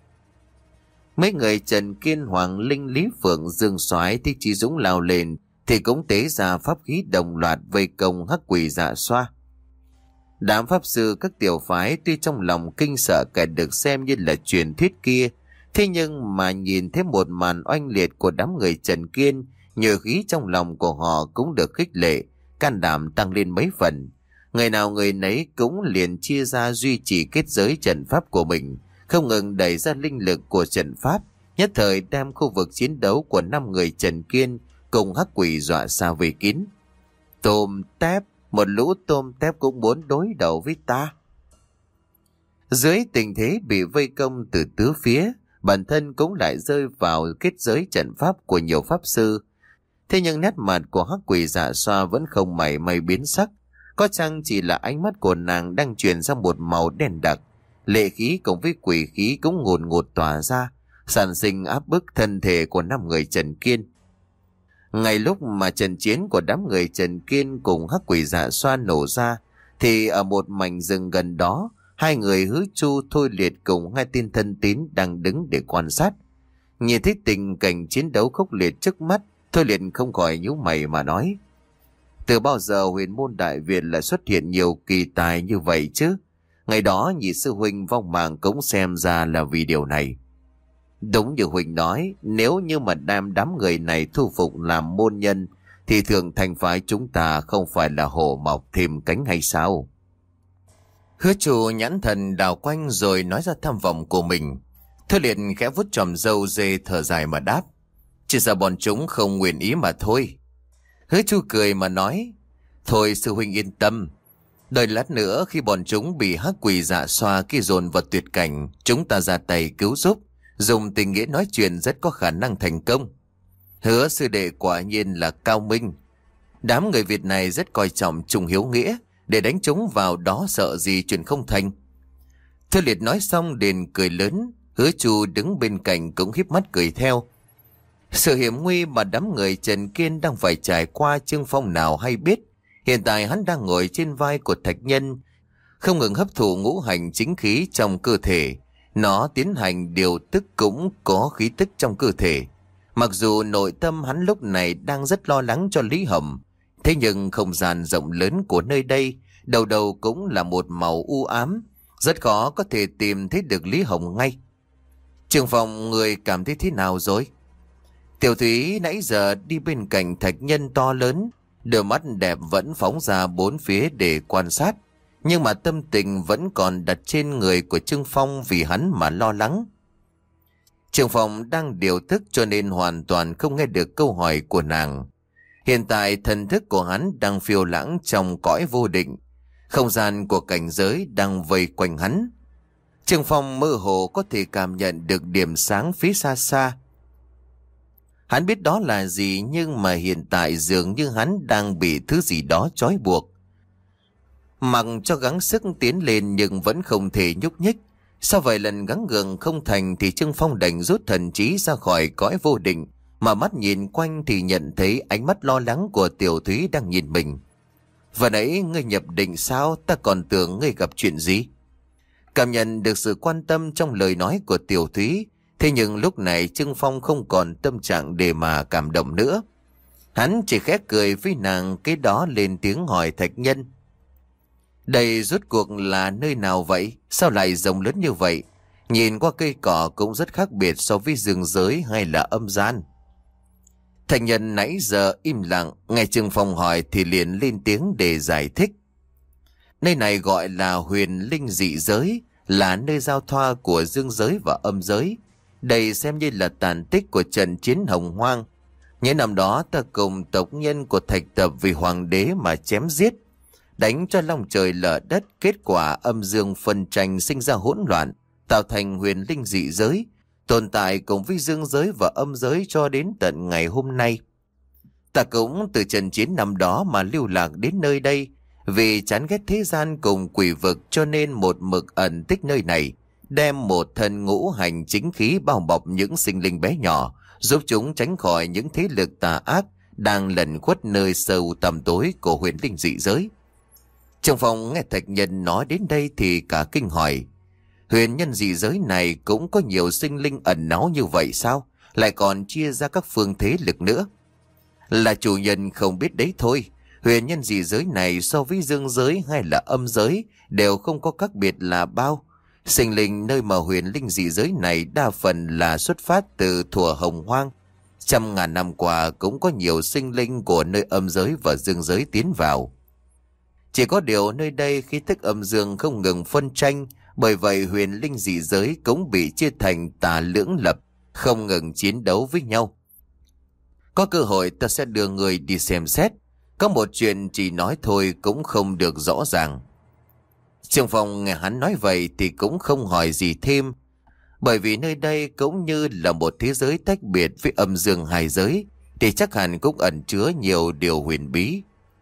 Mấy người Trần Kiên, Hoàng Linh, Lý Phượng, Dương Soái thì chị Dũng lao lên thì cũng tế ra pháp khí đồng loạt vây công hắc quỷ dạ xoa. Đám pháp sư các tiểu phái tuy trong lòng kinh sợ kẻ được xem như là truyền thuyết kia, thế nhưng mà nhìn thấy một màn oanh liệt của đám người Trần Kiên, nhờ khí trong lòng của họ cũng được khích lệ, can đảm tăng lên mấy phần. Người nào người nấy cũng liền chia ra duy trì kết giới trận pháp của mình, không ngừng đẩy ra linh lực của trận pháp, nhất thời đem khu vực chiến đấu của năm người Trần Kiên cùng hắc quỷ dọa xa về kín. Tôm tép, một lũ tôm tép cũng muốn đối đầu với ta. Dưới tình thế bị vây công từ tứ phía, bản thân cũng lại rơi vào kết giới trận pháp của nhiều pháp sư. Thế nhưng nét mặt của hắc quỷ dạ xoa vẫn không mảy may biến sắc. Có chăng chỉ là ánh mắt của nàng đang truyền ra một màu đen đặc. Lệ khí cùng với quỷ khí cũng ngùn ngụt tỏa ra, sản sinh áp bức thân thể của năm người Trần Kiên. Ngay lúc mà trận chiến của đám người Trần Kiên cùng hắc quỷ dạ xoa nổ ra, thì ở một mảnh rừng gần đó, hai người Hứa Chu, Thôi Liệt cùng hai tên thân tín đang đứng để quan sát. Nhìn thấy tình cảnh chiến đấu khốc liệt trước mắt, Thôi Liệt không khỏi nhíu mày mà nói: Từ bao giờ huyền môn Đại Việt lại xuất hiện nhiều kỳ tài như vậy chứ? Ngày đó nhị sư huynh vong mạng cũng xem ra là vì điều này. Đúng như huynh nói, nếu như mà đem đám người này thu phục làm môn nhân, thì thường thành phái chúng ta không phải là hổ mọc thêm cánh hay sao? Hứa Chu nhãn thần đào quanh rồi nói ra tham vọng của mình. Thôi Liệt khẽ vuốt chòm râu dê thở dài mà đáp: Chỉ sợ bọn chúng không nguyện ý mà thôi. Hứa Chu cười mà nói: Thôi sư huynh yên tâm, đợi lát nữa khi bọn chúng bị hắc quỷ dạ xoa kia dồn vào tuyệt cảnh, chúng ta ra tay cứu giúp, dùng tình nghĩa nói chuyện rất có khả năng thành công. Hứa sư đệ quả nhiên là cao minh. Đám người Việt này rất coi trọng trung hiếu nghĩa, để đánh chúng vào đó sợ gì chuyện không thành. Thôi Liệt nói xong liền cười lớn. Hứa Chu đứng bên cạnh cũng híp mắt cười theo. Sự hiểm nguy mà đám người Trần Kiên đang phải trải qua Trương Phong nào hay biết. Hiện tại hắn đang ngồi trên vai của Thạch Nhân, không ngừng hấp thụ ngũ hành chính khí trong cơ thể. Nó tiến hành điều tức cũng có khí tức trong cơ thể. Mặc dù nội tâm hắn lúc này đang rất lo lắng cho Lý Hồng, thế nhưng không gian rộng lớn của nơi đây đầu đầu cũng là một màu u ám, rất khó có thể tìm thấy được Lý Hồng ngay. Trường Phong, người cảm thấy thế nào rồi? Tiểu Thúy nãy giờ đi bên cạnh thạch nhân to lớn, đôi mắt đẹp vẫn phóng ra bốn phía để quan sát, nhưng mà tâm tình vẫn còn đặt trên người của Trương Phong vì hắn mà lo lắng. Trương Phong đang điều tức cho nên hoàn toàn không nghe được câu hỏi của nàng. Hiện tại thần thức của hắn đang phiêu lãng trong cõi vô định, không gian của cảnh giới đang vây quanh hắn. Trương Phong mơ hồ có thể cảm nhận được điểm sáng phía xa xa. Hắn biết đó là gì, nhưng mà hiện tại dường như hắn đang bị thứ gì đó trói buộc. Mặc cho gắng sức tiến lên nhưng vẫn không thể nhúc nhích. Sau vài lần gắng gượng không thành thì Trương Phong đành rút thần trí ra khỏi cõi vô định, mà mắt nhìn quanh thì nhận thấy ánh mắt lo lắng của Tiểu Thúy đang nhìn mình. Vừa nãy ngươi nhập định sao? Ta còn tưởng ngươi gặp chuyện gì? Cảm nhận được sự quan tâm trong lời nói của Tiểu Thúy, thế nhưng lúc này Trương Phong không còn tâm trạng để mà cảm động nữa. Hắn chỉ khẽ cười với nàng, cái đó lên tiếng hỏi thạch nhân. Đây rốt cuộc là nơi nào vậy? Sao lại rộng lớn như vậy? Nhìn qua cây cỏ cũng rất khác biệt so với rừng giới hay là âm gian. Thạch nhân nãy giờ im lặng, nghe Trương Phong hỏi thì liền lên tiếng để giải thích. Nơi này gọi là huyền linh dị giới, là nơi giao thoa của dương giới và âm giới. Đây xem như là tàn tích của trận chiến hồng hoang. Những năm đó ta cùng tộc nhân của Thạch Tập vì hoàng đế mà chém giết, đánh cho long trời lở đất, kết quả âm dương phân tranh sinh ra hỗn loạn, tạo thành huyền linh dị giới, tồn tại cùng với dương giới và âm giới cho đến tận ngày hôm nay. Ta cũng từ trận chiến năm đó mà lưu lạc đến nơi đây, vì chán ghét thế gian cùng quỷ vực cho nên một mực ẩn tích nơi này, đem một thân ngũ hành chính khí bao bọc những sinh linh bé nhỏ, giúp chúng tránh khỏi những thế lực tà ác đang lẩn khuất nơi sâu tầm tối của huyền linh dị giới. Trương Phong nghe thạch nhân nói đến đây thì cả kinh hỏi, huyền nhân dị giới này cũng có nhiều sinh linh ẩn náu như vậy sao? Lại còn chia ra các phương thế lực nữa? Là chủ nhân không biết đấy thôi. Huyền nhân dị giới này so với dương giới hay là âm giới đều không có khác biệt là bao. Sinh linh nơi mà huyền linh dị giới này đa phần là xuất phát từ thuở hồng hoang. Trăm ngàn năm qua cũng có nhiều sinh linh của nơi âm giới và dương giới tiến vào. Chỉ có điều nơi đây khí thức âm dương không ngừng phân tranh, bởi vậy huyền linh dị giới cũng bị chia thành tà lưỡng lập, không ngừng chiến đấu với nhau. Có cơ hội ta sẽ đưa người đi xem xét. Có một chuyện chỉ nói thôi cũng không được rõ ràng. Trương Phong nghe hắn nói vậy thì cũng không hỏi gì thêm, bởi vì nơi đây cũng như là một thế giới tách biệt với âm dương hai giới, thì chắc hẳn cũng ẩn chứa nhiều điều huyền bí.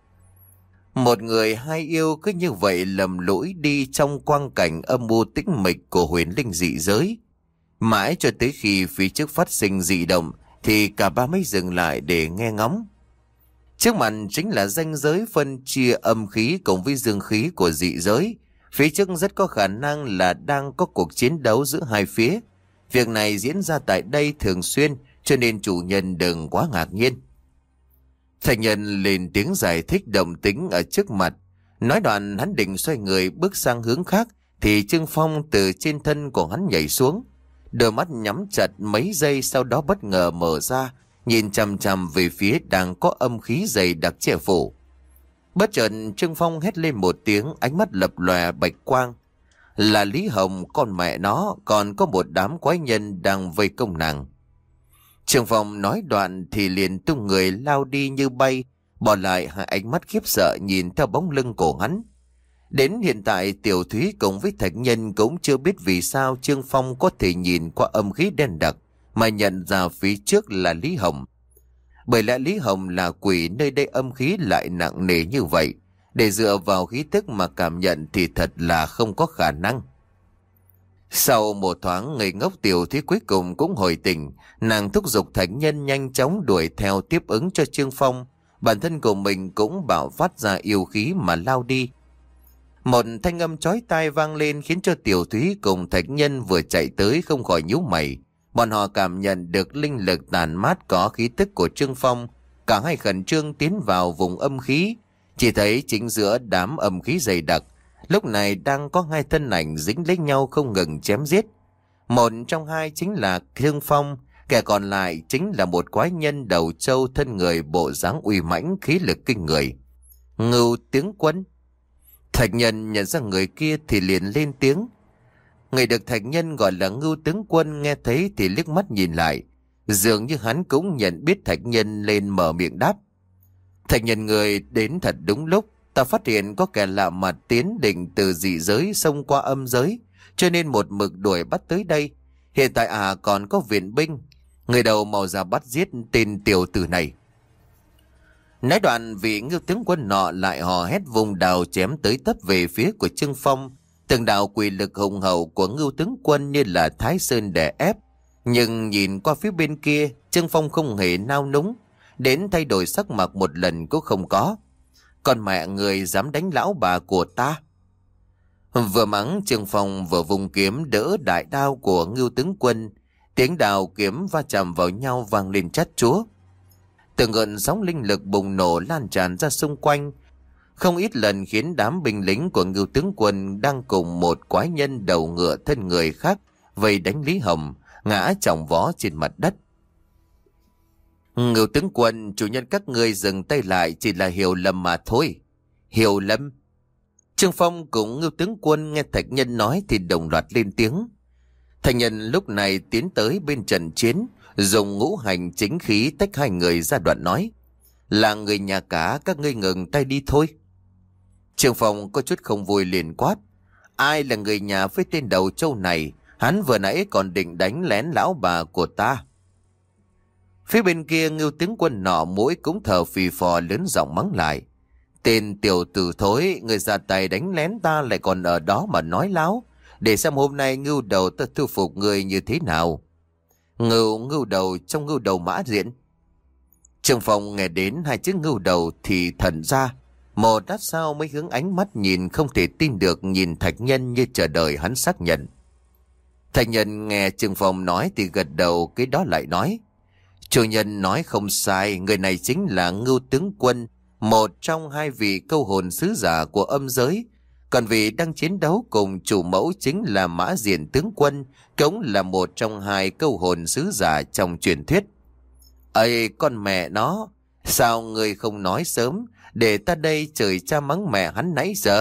Một người hai yêu cứ như vậy lầm lũi đi trong quang cảnh âm mưu tĩnh mịch của huyền linh dị giới. Mãi cho tới khi phía trước phát sinh dị động thì cả ba mới dừng lại để nghe ngóng. Trước mặt chính là ranh giới phân chia âm khí cùng với dương khí của dị giới. Phía trước rất có khả năng là đang có cuộc chiến đấu giữa hai phía. Việc này diễn ra tại đây thường xuyên, cho nên chủ nhân đừng quá ngạc nhiên. Thạch nhân lên tiếng giải thích động tính ở trước mặt. Nói đoạn hắn định xoay người bước sang hướng khác thì Trương Phong từ trên thân của hắn nhảy xuống. Đôi mắt nhắm chặt mấy giây, sau đó bất ngờ mở ra, nhìn chằm chằm về phía đang có âm khí dày đặc che phủ. Bất chợt Trương Phong hét lên một tiếng, ánh mắt lập lòe bạch quang. Là Lý Hồng, con mẹ nó, còn có một đám quái nhân đang vây công nàng. Trương Phong nói đoạn thì liền tung người lao đi như bay, bỏ lại hai ánh mắt khiếp sợ nhìn theo bóng lưng của hắn. Đến hiện tại Tiểu Thúy cùng với thạch nhân cũng chưa biết vì sao Trương Phong có thể nhìn qua âm khí đen đặc mà nhận ra phía trước là Lý Hồng. Bởi lẽ Lý Hồng là quỷ, nơi đây âm khí lại nặng nề như vậy, để dựa vào khí tức mà cảm nhận thì thật là không có khả năng. Sau một thoáng ngây ngốc, Tiểu Thúy cuối cùng cũng hồi tỉnh, nàng thúc giục thạch nhân nhanh chóng đuổi theo tiếp ứng cho Trương Phong, bản thân của mình cũng bạo phát ra yêu khí mà lao đi. Một thanh âm chói tai vang lên khiến cho Tiểu Thúy cùng Thạch Nhân vừa chạy tới không khỏi nhíu mày. Bọn họ cảm nhận được linh lực tàn mát có khí tức của Trương Phong. Cả hai khẩn trương tiến vào vùng âm khí. Chỉ thấy chính giữa đám âm khí dày đặc, lúc này đang có hai thân ảnh dính lấy nhau không ngừng chém giết. Một trong hai chính là Trương Phong, kẻ còn lại chính là một quái nhân đầu trâu thân người bộ dáng uy mãnh khí lực kinh người. Ngưu Tướng Quân. Thạch Nhân nhận ra người kia thì liền lên tiếng. Người được Thạch Nhân gọi là Ngưu Tướng Quân nghe thấy thì liếc mắt nhìn lại. Dường như hắn cũng nhận biết Thạch Nhân lên mở miệng đáp. Thạch Nhân người đến thật đúng lúc. Ta phát hiện có kẻ lạ mặt tiến định từ dị giới xông qua âm giới, cho nên một mực đuổi bắt tới đây. Hiện tại à còn có viện binh. Người đầu mau ra bắt giết tên tiểu tử này. Nói đoạn vị Ngưu Tướng Quân nọ lại hò hét vùng đào chém tới tấp về phía của Trương Phong. Từng đạo quỷ lực hùng hậu của Ngưu Tướng Quân như là Thái Sơn đè ép. Nhưng nhìn qua phía bên kia, Trương Phong không hề nao núng, đến thay đổi sắc mặt một lần cũng không có. Còn mẹ người dám đánh lão bà của ta. Vừa mắng, Trương Phong vừa vùng kiếm đỡ đại đao của Ngưu Tướng Quân. Tiếng đào kiếm va chạm vào nhau vang lên chát chúa. Từng gợn sóng linh lực bùng nổ lan tràn ra xung quanh, không ít lần khiến đám binh lính của Ngưu Tướng Quân đang cùng một quái nhân đầu ngựa thân người khác vây đánh Lý Hồng ngã chồng vó trên mặt đất. Ngưu Tướng Quân, chủ nhân các ngươi dừng tay lại, chỉ là hiểu lầm mà thôi. Hiểu lầm? Trương Phong cùng Ngưu Tướng Quân nghe Thạch Nhân nói thì đồng loạt lên tiếng. Thạch Nhân lúc này tiến tới bên trận chiến, dùng ngũ hành chính khí tách hai người ra đoạn nói. Là người nhà cả, các ngươi ngừng tay đi thôi. Trương Phong có chút không vui liền quát. Ai là người nhà với tên đầu trâu này? Hắn vừa nãy còn định đánh lén lão bà của ta. Phía bên kia Ngưu Tướng Quân nọ mũi cũng thở phì phò lớn giọng mắng lại. Tên tiểu tử thối, người ra tay đánh lén ta lại còn ở đó mà nói láo. Để xem hôm nay Ngưu đầu ta thu phục người như thế nào. Ngưu, Ngưu đầu trong Ngưu đầu Mã Diện. Trương Phong nghe đến hai chữ Ngưu đầu thì thần ra. Một lát sau mới hướng ánh mắt nhìn không thể tin được nhìn Thạch Nhân như chờ đợi hắn xác nhận. Thạch Nhân nghe Trương Phong nói thì gật đầu, cái đó lại nói. Chủ nhân nói không sai, người này chính là Ngưu Tướng Quân, một trong hai vị câu hồn sứ giả của âm giới. Còn vị đang chiến đấu cùng chủ mẫu chính là Mã Diện Tướng Quân, cũng là một trong hai câu hồn sứ giả trong truyền thuyết. Ây, con mẹ nó, sao người không nói sớm, để ta đây trời cha mắng mẹ hắn nãy giờ.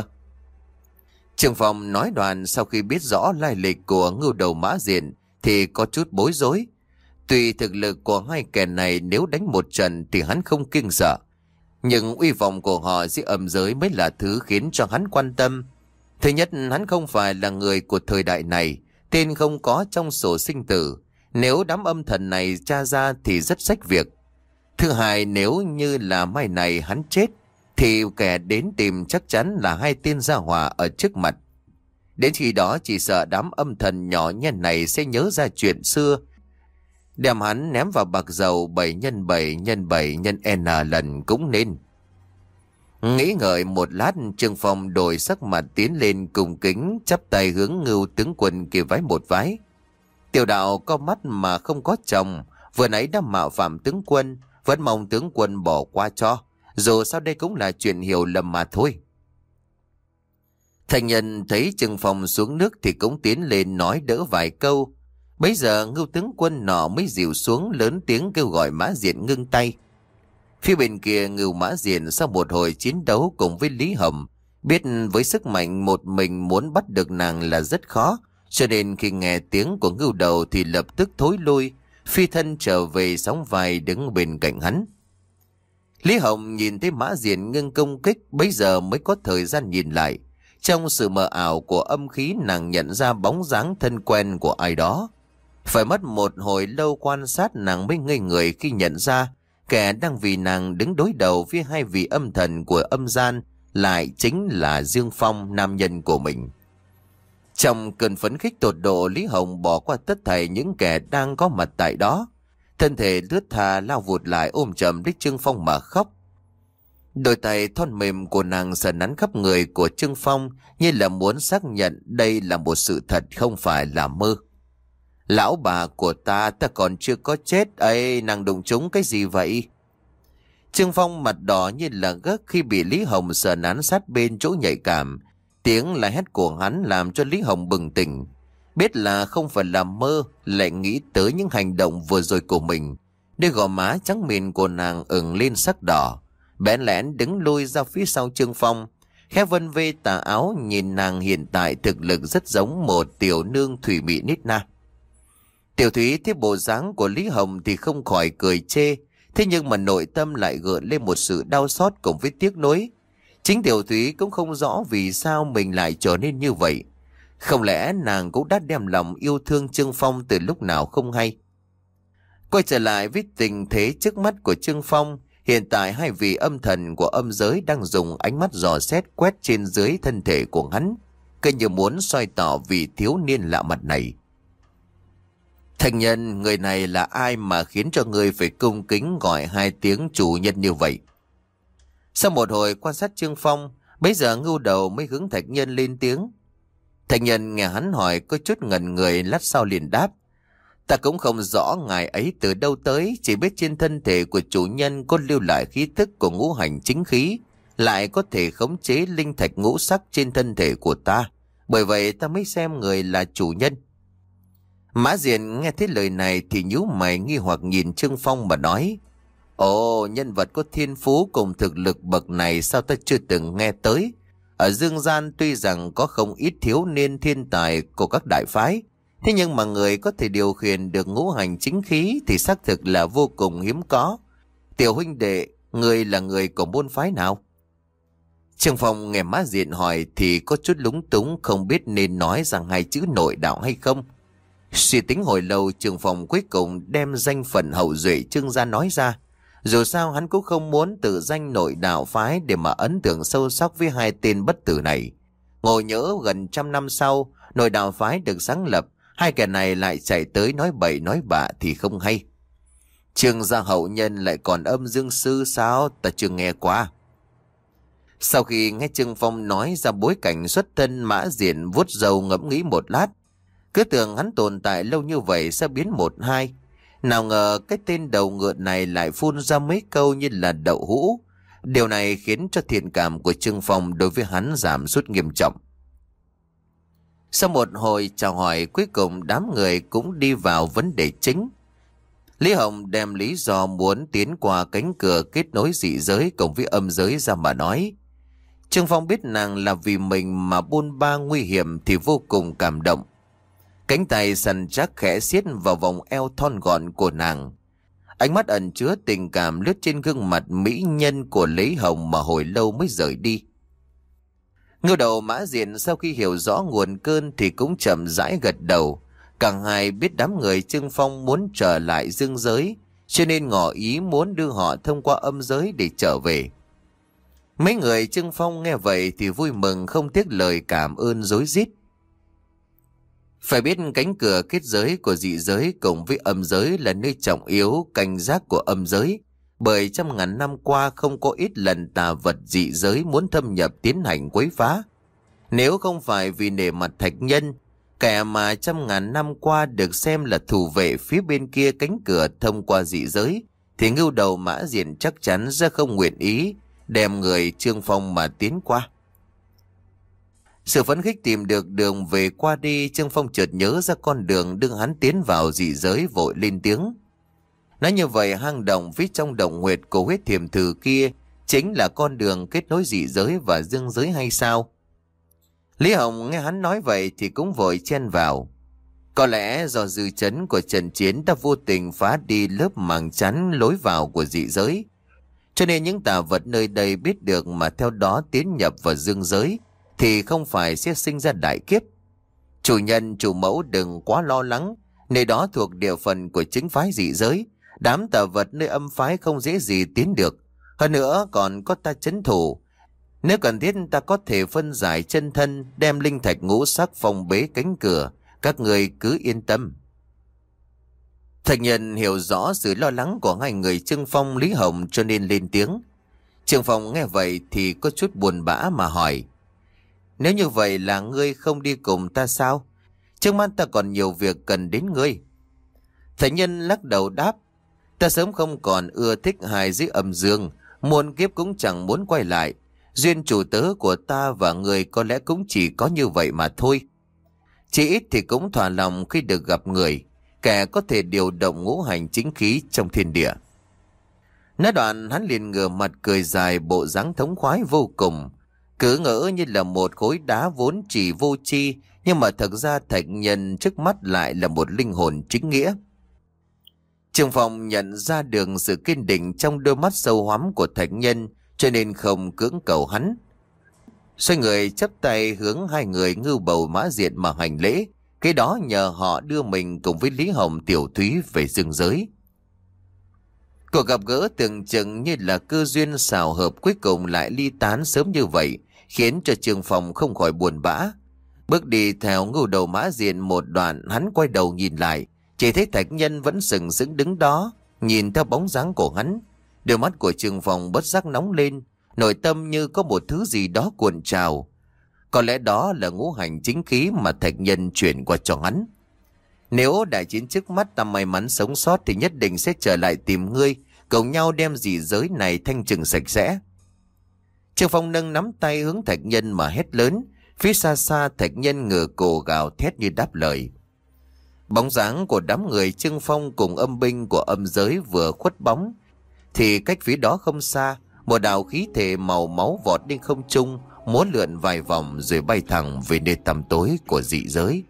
Trương Phong nói đoạn sau khi biết rõ lai lịch của Ngưu đầu Mã Diện thì có chút bối rối. Tuy thực lực của hai kẻ này nếu đánh một trận thì hắn không kinh sợ, nhưng uy vọng của họ dưới âm giới mới là thứ khiến cho hắn quan tâm. Thứ nhất, hắn không phải là người của thời đại này, tên không có trong sổ sinh tử. Nếu đám âm thần này tra ra thì rất rách việc. Thứ hai, nếu như là mai này hắn chết thì kẻ đến tìm chắc chắn là hai tên gia hỏa ở trước mặt. Đến khi đó chỉ sợ đám âm thần nhỏ nhen này sẽ nhớ ra chuyện xưa, đem hắn ném vào bạc dầu bảy nhân bảy nhân bảy nhân n lần cũng nên. Nghĩ ngợi một lát, Trương Phong đổi sắc mặt tiến lên cùng kính chắp tay hướng Ngưu Tướng Quân kia vái một vái. Tiểu đạo có mắt mà không có chồng, vừa nãy đã mạo phạm tướng quân, vẫn mong tướng quân bỏ qua cho, dù sao đây cũng là chuyện hiểu lầm mà thôi. Thành nhân thấy Trương Phong xuống nước thì cũng tiến lên nói đỡ vài câu. Bấy giờ Ngưu Tướng Quân nọ mới dịu xuống lớn tiếng kêu gọi Mã Diện ngưng tay. Phía bên kia Ngưu Mã Diện sau một hồi chiến đấu cùng với Lý Hồng, biết với sức mạnh một mình muốn bắt được nàng là rất khó, cho nên khi nghe tiếng của Ngưu đầu thì lập tức thối lui, phi thân trở về sóng vai đứng bên cạnh hắn. Lý Hồng nhìn thấy Mã Diện ngưng công kích, bấy giờ mới có thời gian nhìn lại. Trong sự mờ ảo của âm khí, nàng nhận ra bóng dáng thân quen của ai đó. Phải mất một hồi lâu quan sát, nàng mới ngây người khi nhận ra kẻ đang vì nàng đứng đối đầu với hai vị âm thần của âm gian lại chính là Dương Phong, nam nhân của mình. Trong cơn phấn khích tột độ, Lý Hồng bỏ qua tất thảy những kẻ đang có mặt tại đó, thân thể lướt tha lao vụt lại ôm chầm đích Trương Phong mà khóc. Đôi tay thon mềm của nàng sờ nắn khắp người của Trương Phong như là muốn xác nhận đây là một sự thật không phải là mơ. Lão bà của ta, ta còn chưa có chết ấy, nàng đụng trúng cái gì vậy? Trương Phong mặt đỏ như là gấc khi bị Lý Hồng sờ nắn sát bên chỗ nhạy cảm. Tiếng la hét của hắn làm cho Lý Hồng bừng tỉnh. Biết là không phải là mơ, lại nghĩ tới những hành động vừa rồi của mình. Đôi gò má trắng mịn của nàng ửng lên sắc đỏ. Bẽn lẽn đứng lui ra phía sau Trương Phong, khẽ vân vê tà áo, nhìn nàng hiện tại thực lực rất giống một tiểu nương thủy mị nít na. Tiểu Thúy thấy bộ dáng của Lý Hồng thì không khỏi cười chê, thế nhưng mà nội tâm lại gợn lên một sự đau xót cùng với tiếc nuối. Chính Tiểu Thúy cũng không rõ vì sao mình lại trở nên như vậy. Không lẽ nàng cũng đã đem lòng yêu thương Trương Phong từ lúc nào không hay? Quay trở lại với tình thế trước mắt của Trương Phong, hiện tại hai vị âm thần của âm giới đang dùng ánh mắt dò xét quét trên dưới thân thể của hắn, cứ như muốn soi tỏ vị thiếu niên lạ mặt này. Thành nhân, người này là ai mà khiến cho người phải cung kính gọi hai tiếng chủ nhân như vậy? Sau một hồi quan sát Trương Phong, bấy giờ Ngưu Đầu mới hướng Thạch Nhân lên tiếng. Thạch Nhân nghe hắn hỏi có chút ngẩn người, lát sau liền đáp. Ta cũng không rõ ngài ấy từ đâu tới, chỉ biết trên thân thể của chủ nhân có lưu lại khí tức của ngũ hành chính khí, lại có thể khống chế linh thạch ngũ sắc trên thân thể của ta. Bởi vậy ta mới xem người là chủ nhân. Mã Diện nghe thấy lời này thì nhíu mày nghi hoặc nhìn Trương Phong mà nói. Ồ, nhân vật có thiên phú cùng thực lực bậc này sao ta chưa từng nghe tới? Ở dương gian tuy rằng có không ít thiếu niên thiên tài của các đại phái, thế nhưng mà người có thể điều khiển được ngũ hành chính khí thì xác thực là vô cùng hiếm có. Tiểu huynh đệ, người là người của môn phái nào? Trương Phong nghe Mã Diện hỏi thì có chút lúng túng, không biết nên nói rằng hai chữ nội đạo hay không. Suy tính hồi lâu, Trương Phong cuối cùng đem danh phận hậu duệ Trương gia nói ra. Dù sao hắn cũng không muốn tự danh nội đạo phái để mà ấn tượng sâu sắc với hai tên bất tử này. Ngồi nhớ gần trăm năm sau, nội đạo phái được sáng lập, hai kẻ này lại chạy tới nói bậy nói bạ thì không hay. Trương gia hậu nhân lại còn âm dương sư sao, ta chưa nghe qua. Sau khi nghe Trương Phong nói ra bối cảnh xuất thân, Mã Diện vuốt râu ngẫm nghĩ một lát. Cứ tưởng hắn tồn tại lâu như vậy sẽ biến một hai. Nào ngờ cái tên đầu ngựa này lại phun ra mấy câu như là đậu hũ. Điều này khiến cho thiện cảm của Trương Phong đối với hắn giảm sút nghiêm trọng. Sau một hồi chào hỏi, cuối cùng đám người cũng đi vào vấn đề chính. Lý Hồng đem lý do muốn tiến qua cánh cửa kết nối dị giới cùng với âm giới ra mà nói. Trương Phong biết nàng là vì mình mà bôn ba nguy hiểm thì vô cùng cảm động. Cánh tay săn chắc khẽ siết vào vòng eo thon gọn của nàng. Ánh mắt ẩn chứa tình cảm lướt trên gương mặt mỹ nhân của Lý Hồng mà hồi lâu mới rời đi. Ngưu Đầu Mã Diện sau khi hiểu rõ nguồn cơn thì cũng chậm rãi gật đầu. Cả hai biết đám người Trương Phong muốn trở lại dương giới, cho nên ngỏ ý muốn đưa họ thông qua âm giới để trở về. Mấy người Trương Phong nghe vậy thì vui mừng không tiếc lời cảm ơn rối rít. Phải biết cánh cửa kết giới của dị giới cùng với âm giới là nơi trọng yếu canh giác của âm giới, bởi trăm ngàn năm qua không có ít lần tà vật dị giới muốn thâm nhập tiến hành quấy phá. Nếu không phải vì nể mặt Thạch Nhân, kẻ mà trăm ngàn năm qua được xem là thủ vệ phía bên kia cánh cửa thông qua dị giới, thì Ngưu Đầu Mã Diện chắc chắn sẽ không nguyện ý đem người Trương Phong mà tiến qua. Sự phấn khích tìm được đường về qua đi, Trương Phong chợt nhớ ra con đường đưa hắn tiến vào dị giới, vội lên tiếng. Nói như vậy, hang động phía trong động huyệt của huyết thiềm thử kia chính là con đường kết nối dị giới và dương giới hay sao? Lý Hồng nghe hắn nói vậy thì cũng vội chen vào. Có lẽ do dư chấn của trận chiến đã vô tình phá đi lớp màng chắn lối vào của dị giới, cho nên những tà vật nơi đây biết được mà theo đó tiến nhập vào dương giới thì không phải sẽ sinh ra đại kiếp. Chủ nhân chủ mẫu đừng quá lo lắng, nơi đó thuộc địa phận của chính phái dị giới, đám tà vật nơi âm phái không dễ gì tiến được. Hơn nữa còn có ta trấn thủ, nếu cần thiết ta có thể phân giải chân thân, đem linh thạch ngũ sắc phong bế cánh cửa, các người cứ yên tâm. Thạch Nhân hiểu rõ sự lo lắng của hai người Trương Phong Lý Hồng cho nên lên tiếng. Trường phòng nghe vậy thì có chút buồn bã mà hỏi. Nếu như vậy là ngươi không đi cùng ta sao? Trước mắt ta còn nhiều việc cần đến ngươi. Thạch nhân lắc đầu đáp. Ta sớm không còn ưa thích hài dưới âm dương, muôn kiếp cũng chẳng muốn quay lại. Duyên chủ tớ của ta và người có lẽ cũng chỉ có như vậy mà thôi. Chỉ ít thì cũng thỏa lòng khi được gặp người, kẻ có thể điều động ngũ hành chính khí trong thiên địa. Nói đoạn hắn liền ngửa mặt cười dài, bộ dáng thống khoái vô cùng. Cứ ngỡ như là một khối đá vốn chỉ vô tri, nhưng mà thật ra thạch nhân trước mắt lại là một linh hồn chính nghĩa. Trường phòng nhận ra được sự kiên định trong đôi mắt sâu hoắm của thạch nhân, cho nên không cưỡng cầu hắn. Xoay người chắp tay hướng hai người Ngưu Bầu Mã Diện mà hành lễ, cái đó nhờ họ đưa mình cùng với Lý Hồng Tiểu Thúy về dương giới. Cuộc gặp gỡ tưởng chừng như là cơ duyên xào hợp cuối cùng lại ly tán sớm như vậy, khiến cho Trường Phòng không khỏi buồn bã. Bước đi theo Ngưu Đầu Mã Diện một đoạn, hắn quay đầu nhìn lại, chỉ thấy thạch nhân vẫn sừng sững đứng đó, nhìn theo bóng dáng của hắn. Đôi mắt của Trường Phòng bất giác nóng lên, nội tâm như có một thứ gì đó cuộn trào. Có lẽ đó là ngũ hành chính khí mà thạch nhân chuyển qua cho hắn. Nếu đại chiến trước mắt ta may mắn sống sót thì nhất định sẽ trở lại tìm ngươi, cùng nhau đem dị giới này thanh trừng sạch sẽ. Trường Phong nâng nắm tay hướng thạch nhân mà hét lớn. Phía xa xa thạch nhân ngửa cổ gào thét như đáp lời. Bóng dáng của đám người Trương Phong cùng âm binh của âm giới vừa khuất bóng, thì cách phía đó không xa, một đạo khí thể màu máu vọt lên không trung, múa lượn vài vòng rồi bay thẳng về nơi tăm tối của dị giới.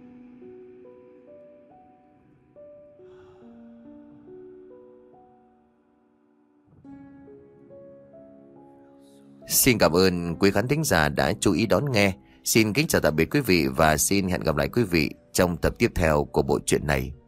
Xin cảm ơn quý khán thính giả đã chú ý đón nghe. Xin kính chào tạm biệt quý vị và xin hẹn gặp lại quý vị trong tập tiếp theo của bộ truyện này.